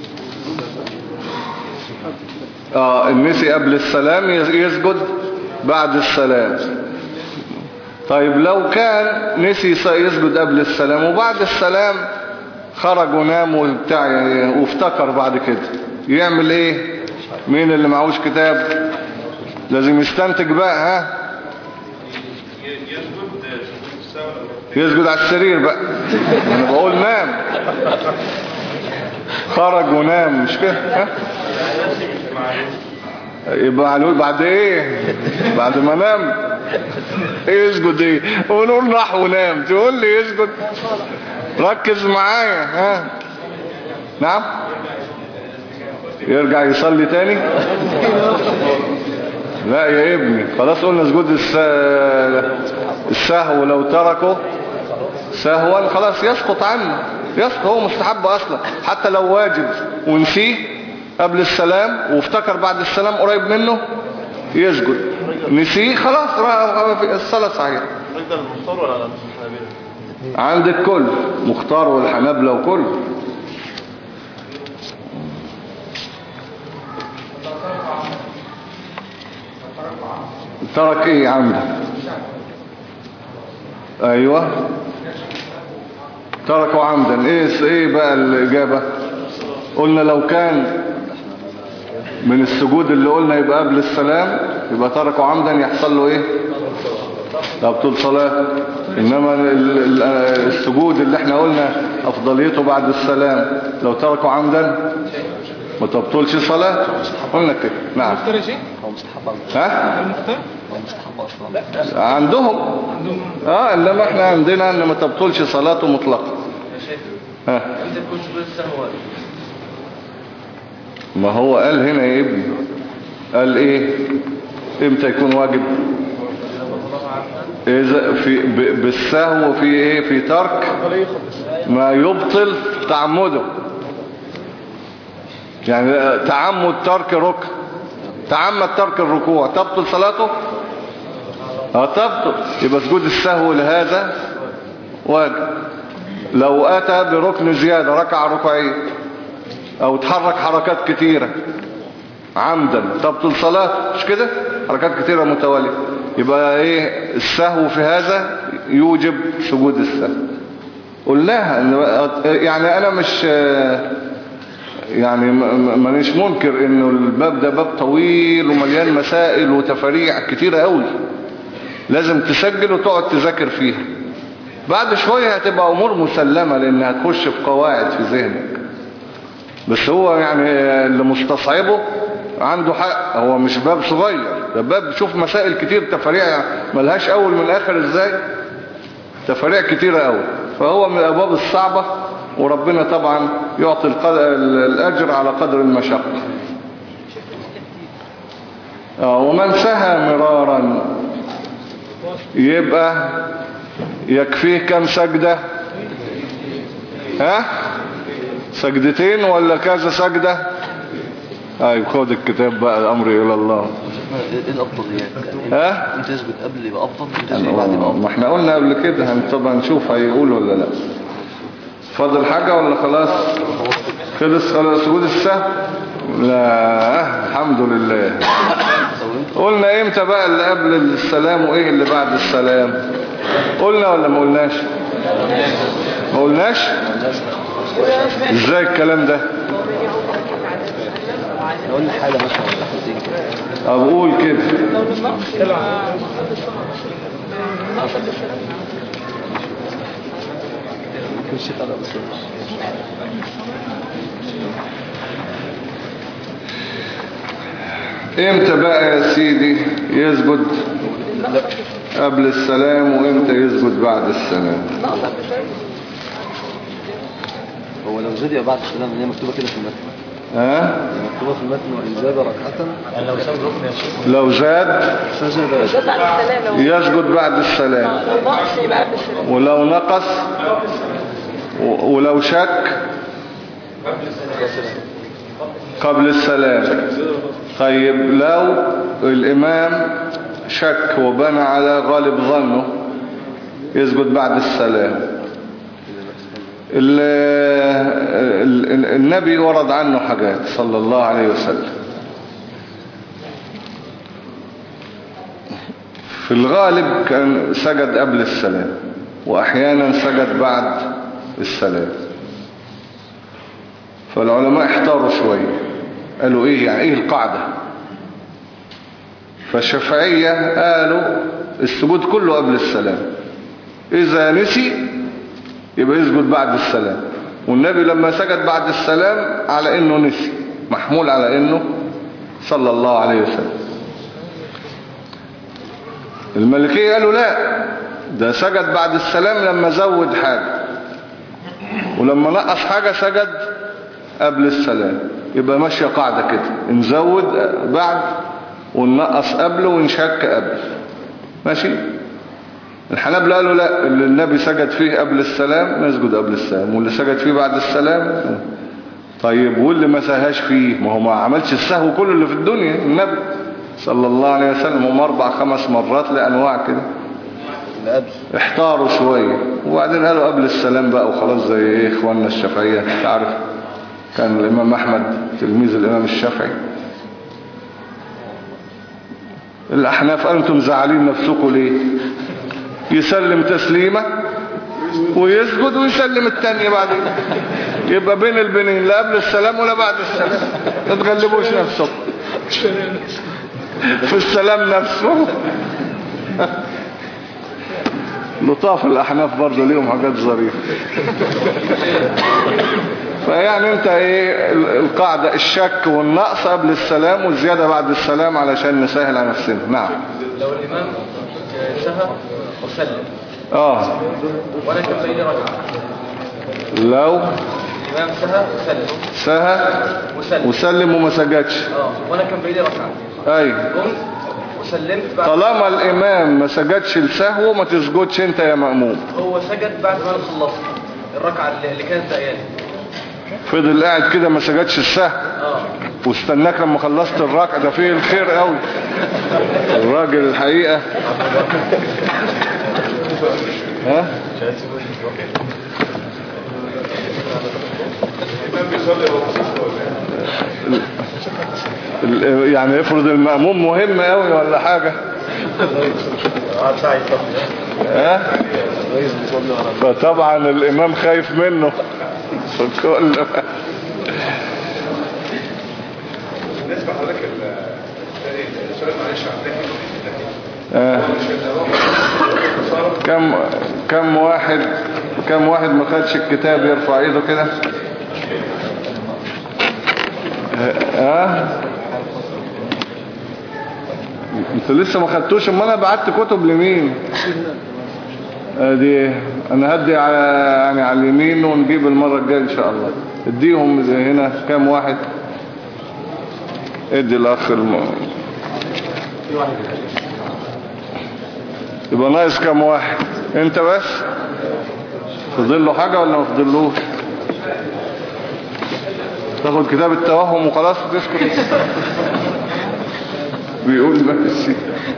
اه النسي قبل السلام يسجد بعد السلام. طيب لو كان نسي يسجد قبل السلام وبعد السلام خرج ونام وبتاع وافتكر بعد كده، يعمل ايه؟ مين اللي معهوش كتاب؟ لازم يستنتج بقى. ها يسجد على السرير بقى. انا بقول نام، خرج ونام مش كده. ها يبقى هنقول بعد ايه؟ بعد ما نام ايه يسجد ايه؟ ونقول راح ونام تقول لي يسجد؟ ركز معايا. ها نعم يرجع يصلي تاني؟ لا يا ابني خلاص قلنا سجود السهو لو تركه سهوا خلاص يسقط عنه، يسقط، هو مستحب اصلا حتى لو واجب ونسيه قبل السلام وافتكر بعد السلام قريب منه يسجد. نسيه خلاص الصلاة صحيحة. ده المختار ولا الحنابلة؟ عند الكل، مختار والحنابلة وكل. ترك ايه عمدا؟ ايوه تركوا عمدا. ايه ايه بقى الاجابة؟ قلنا لو كان من السجود اللي قلنا يبقى قبل السلام يبقى تركوا عمدا يحصل له ايه؟ تبطل صلاة. انما السجود اللي احنا قلنا افضليته بعد السلام لو تركوا عمدا ما تبطلش صلاة. قلنا كده. نعم. المختار شيء؟ هو مستحب. ها؟ المختار؟ هو مستحب اصلا. عندهم اه انما احنا عندنا ان ما تبطلش صلاته مطلقا. ها انت تكون سجود السهو ما هو قال هنا يا ابني، قال ايه؟ امتى يكون واجب؟ إذا في ب- بالسهو في ايه في ترك ما يبطل تعمده. يعني تعمد ترك ركن، تعمد ترك الركوع تبطل صلاته؟ اه تبطل. يبقى سجود السهو لهذا واجب. لو اتى بركن زيادة ركع ركوعين او تحرك حركات كتيرة عمدا تبطل صلاة، مش كده؟ حركات كتيرة متوالية، يبقى ايه السهو في هذا يوجب سجود السهو. قلناها يعني انا مش يعني مانيش منكر انه الباب ده باب طويل ومليان مسائل وتفاريع كتيرة قوي، لازم تسجل وتقعد تذاكر فيها. بعد شوية هتبقى امور مسلمة لانها تخش في قواعد في ذهنك. بس هو يعني اللي مستصعبه عنده حق، هو مش باب صغير، ده باب شوف مسائل كتير تفاريع ملهاش اول من اخر ازاي، تفاريع كتيرة قوي. فهو من الابواب الصعبة، وربنا طبعا يعطي الاجر على قدر المشقة. ومن سهى مرارا يبقى يكفيه كم سجدة؟ ها سجدتين ولا كذا سجدة؟ اي خد الكتاب بقى، الامر الى الله. ايه الافضل يعني؟ ها انت تثبت قبل يبقى افضل، انت تثبت بعد يبقى افضل. ما احنا قلنا قبل كده، طبعا نشوف هيقول ولا لا. فاضل حاجة ولا خلاص؟ خلص خلاص سجود السهو؟ لا الحمد لله. قلنا امتى بقى اللي قبل السلام وايه اللي بعد السلام؟ قلنا ولا ما قلناش؟ ما قلناش؟ ازاي الكلام ده؟ قلنا حاجة مثلا اقول كده امتى بقى يا سيدي يسجد قبل السلام وامتى يسجد بعد السلام؟ هو لو زاد يبقى بعد السلام، هي مكتوبة كده في المتن. ها مكتوبة في المتن وإن زاد ركعة. لو زاد ركن يا شيخ، لو زاد زاد بعد السلام، لو يسجد بعد السلام، لو نقص يبقى قبل السلام، ولو نقص و- ولو شك قبل السلام. طيب لو الإمام شك وبنى على غالب ظنه يسجد بعد السلام. ال ال النبي ورد عنه حاجات صلى الله عليه وسلم، في الغالب كان سجد قبل السلام وأحيانا سجد بعد السلام. فالعلماء احتاروا شوية، قالوا ايه يعني ايه القاعدة؟ فالشافعية قالوا السجود كله قبل السلام، اذا نسي يبقى يسجد بعد السلام. والنبي لما سجد بعد السلام على انه نسي، محمول على انه صلى الله عليه وسلم. المالكية قالوا لا، ده سجد بعد السلام لما زود حاجة، ولما نقص حاجة سجد قبل السلام. يبقى ماشية قاعدة كده، نزود بعد وننقص قبل ونشك قبل، ماشي. الحنابلة قالوا لا، اللي النبي سجد فيه قبل السلام نسجد قبل السلام، واللي سجد فيه بعد السلام. طيب واللي ما سهاش فيه، ما هو ما عملش السهو كله اللي في الدنيا النبي صلى الله عليه وسلم، هم اربع خمس مرات لانواع كده. احتاروا شوية وبعدين قالوا قبل السلام بقى وخلاص، زي ايه اخواننا الشافعية. تعرف كان الامام احمد تلميذ الامام الشافعي، الاحناف قالوا انتم زعلين نفسكم ليه؟ يسلم تسليمة ويسجد ويسلم التانية بعدين، يبقى بين البنين لا قبل السلام ولا بعد السلام. ما تغلبوش نفسكم في السلام نفسه. لطاف الأحناف برضو ليهم حاجات ظريفة. فيعني انت ايه القاعدة؟ الشك والنقص قبل السلام والزيادة بعد السلام علشان نسهل على نفسنا. نعم. لو الإمام سهى وسلم اه وانا كان بيني ركعة، لو الإمام سهى وسلم سهى وسلم وسلم وما سجدش، اه وانا كان بيني ركعة، ايوه قمت وسلمت بعد طالما الامام ما سجدش لسهو ما تسجدش انت يا مأموم. هو سجد بعد ما انا خلصت الركعه اللي اللي كانت بقياني. فضل قاعد كده ما سجدش السهو اه واستناك لما خلصت الركعه. ده فيه الخير قوي الراجل الحقيقه. ها ال- يعني افرض المأموم مهم قوي ولا حاجه. ها فطبعا الامام خايف منه كل بالنسبه لحضرتك السؤال معلش عن آه. كم كم واحد كم واحد ما خدش الكتاب يرفع ايده كده. ها آه. انتوا لسه ما خدتوش؟ امال انا بعت كتب لمين؟ ادي انا هدي على يعني على اليمين ونجيب المره الجايه ان شاء الله. اديهم هنا كام واحد. ادي الاخ الم... يبقى ناقص كام واحد؟ انت بس فضل له حاجه ولا ما فضلوش؟ تاخد كتاب التوهم وخلاص وتسكت. بيقول ماشي.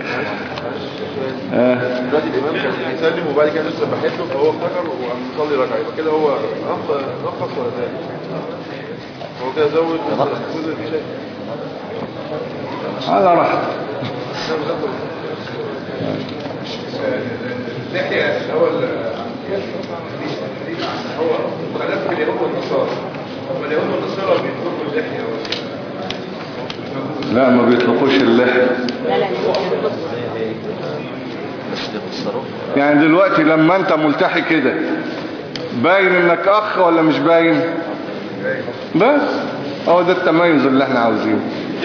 اه دلوقتي الامام كان هيسلم وبعد كده لسه بحث له فهو افتكر وقام مصلي ركعه يبقى كده هو نقص ولا زاد؟ هو كده زود جزء في شيء على راحته. اللحية هو هو خلاف اليهود والنصارى. هم اليهود والنصارى بيطلقوا اللحية لا ما بيطلقوش اللحية. لا لا يعني دلوقتي لما انت ملتحي كده باين انك اخ ولا مش باين؟ بس هو ده التميز اللي احنا عاوزينه.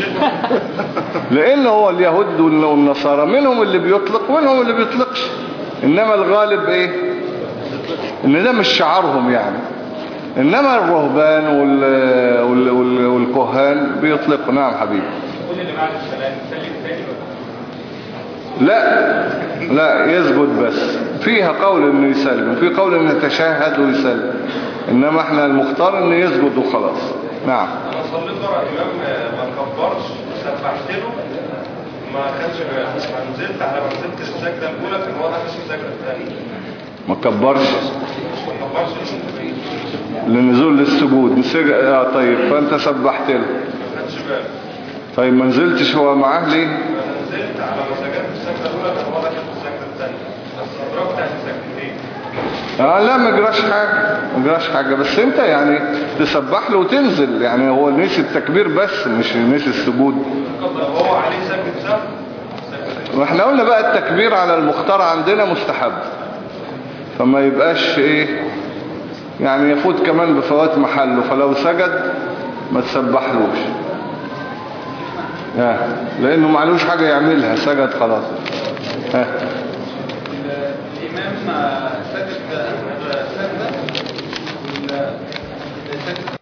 لان هو اليهود والنصارى منهم اللي بيطلق ومنهم اللي بيطلقش، انما الغالب ايه؟ ان ده مش شعارهم يعني. انما الرهبان وال... وال... وال... والكهان بيطلقوا. نعم حبيبي. كل اللي بعد السلام سلم تاني لا لا يسجد بس. فيها قول انه يسلم وفي قول انه يتشهد ويسلم، انما احنا المختار انه يسجد وخلاص. نعم. انا صليت ورا الامام ما كبرش سبحت له ما خدش بالي، نزلت على ما نزلت السجده الاولى كان هو دخل السجده الثانيه ما كبرش ما كبرش لنزول للسجود نسج... اه طيب فانت سبحت له ما خدش بالي. طيب ما نزلتش هو معاه ليه؟ نزلت على ما سجدت السجده الاولى كان هو دخل السجده الثانيه بس ادركت على السجدتين. اه لا ما جراش حاجة ما جراش حاجة، بس انت يعني تسبح له وتنزل. يعني هو نسي التكبير بس مش نسي السجود. هو عليه سجد سهل. واحنا قلنا بقى التكبير على المختار عندنا مستحب، فما يبقاش ايه يعني يفوت كمان بفوات محله. فلو سجد ما تسبحلوش ها لانه معلوش حاجة يعملها، سجد خلاص. ها الامام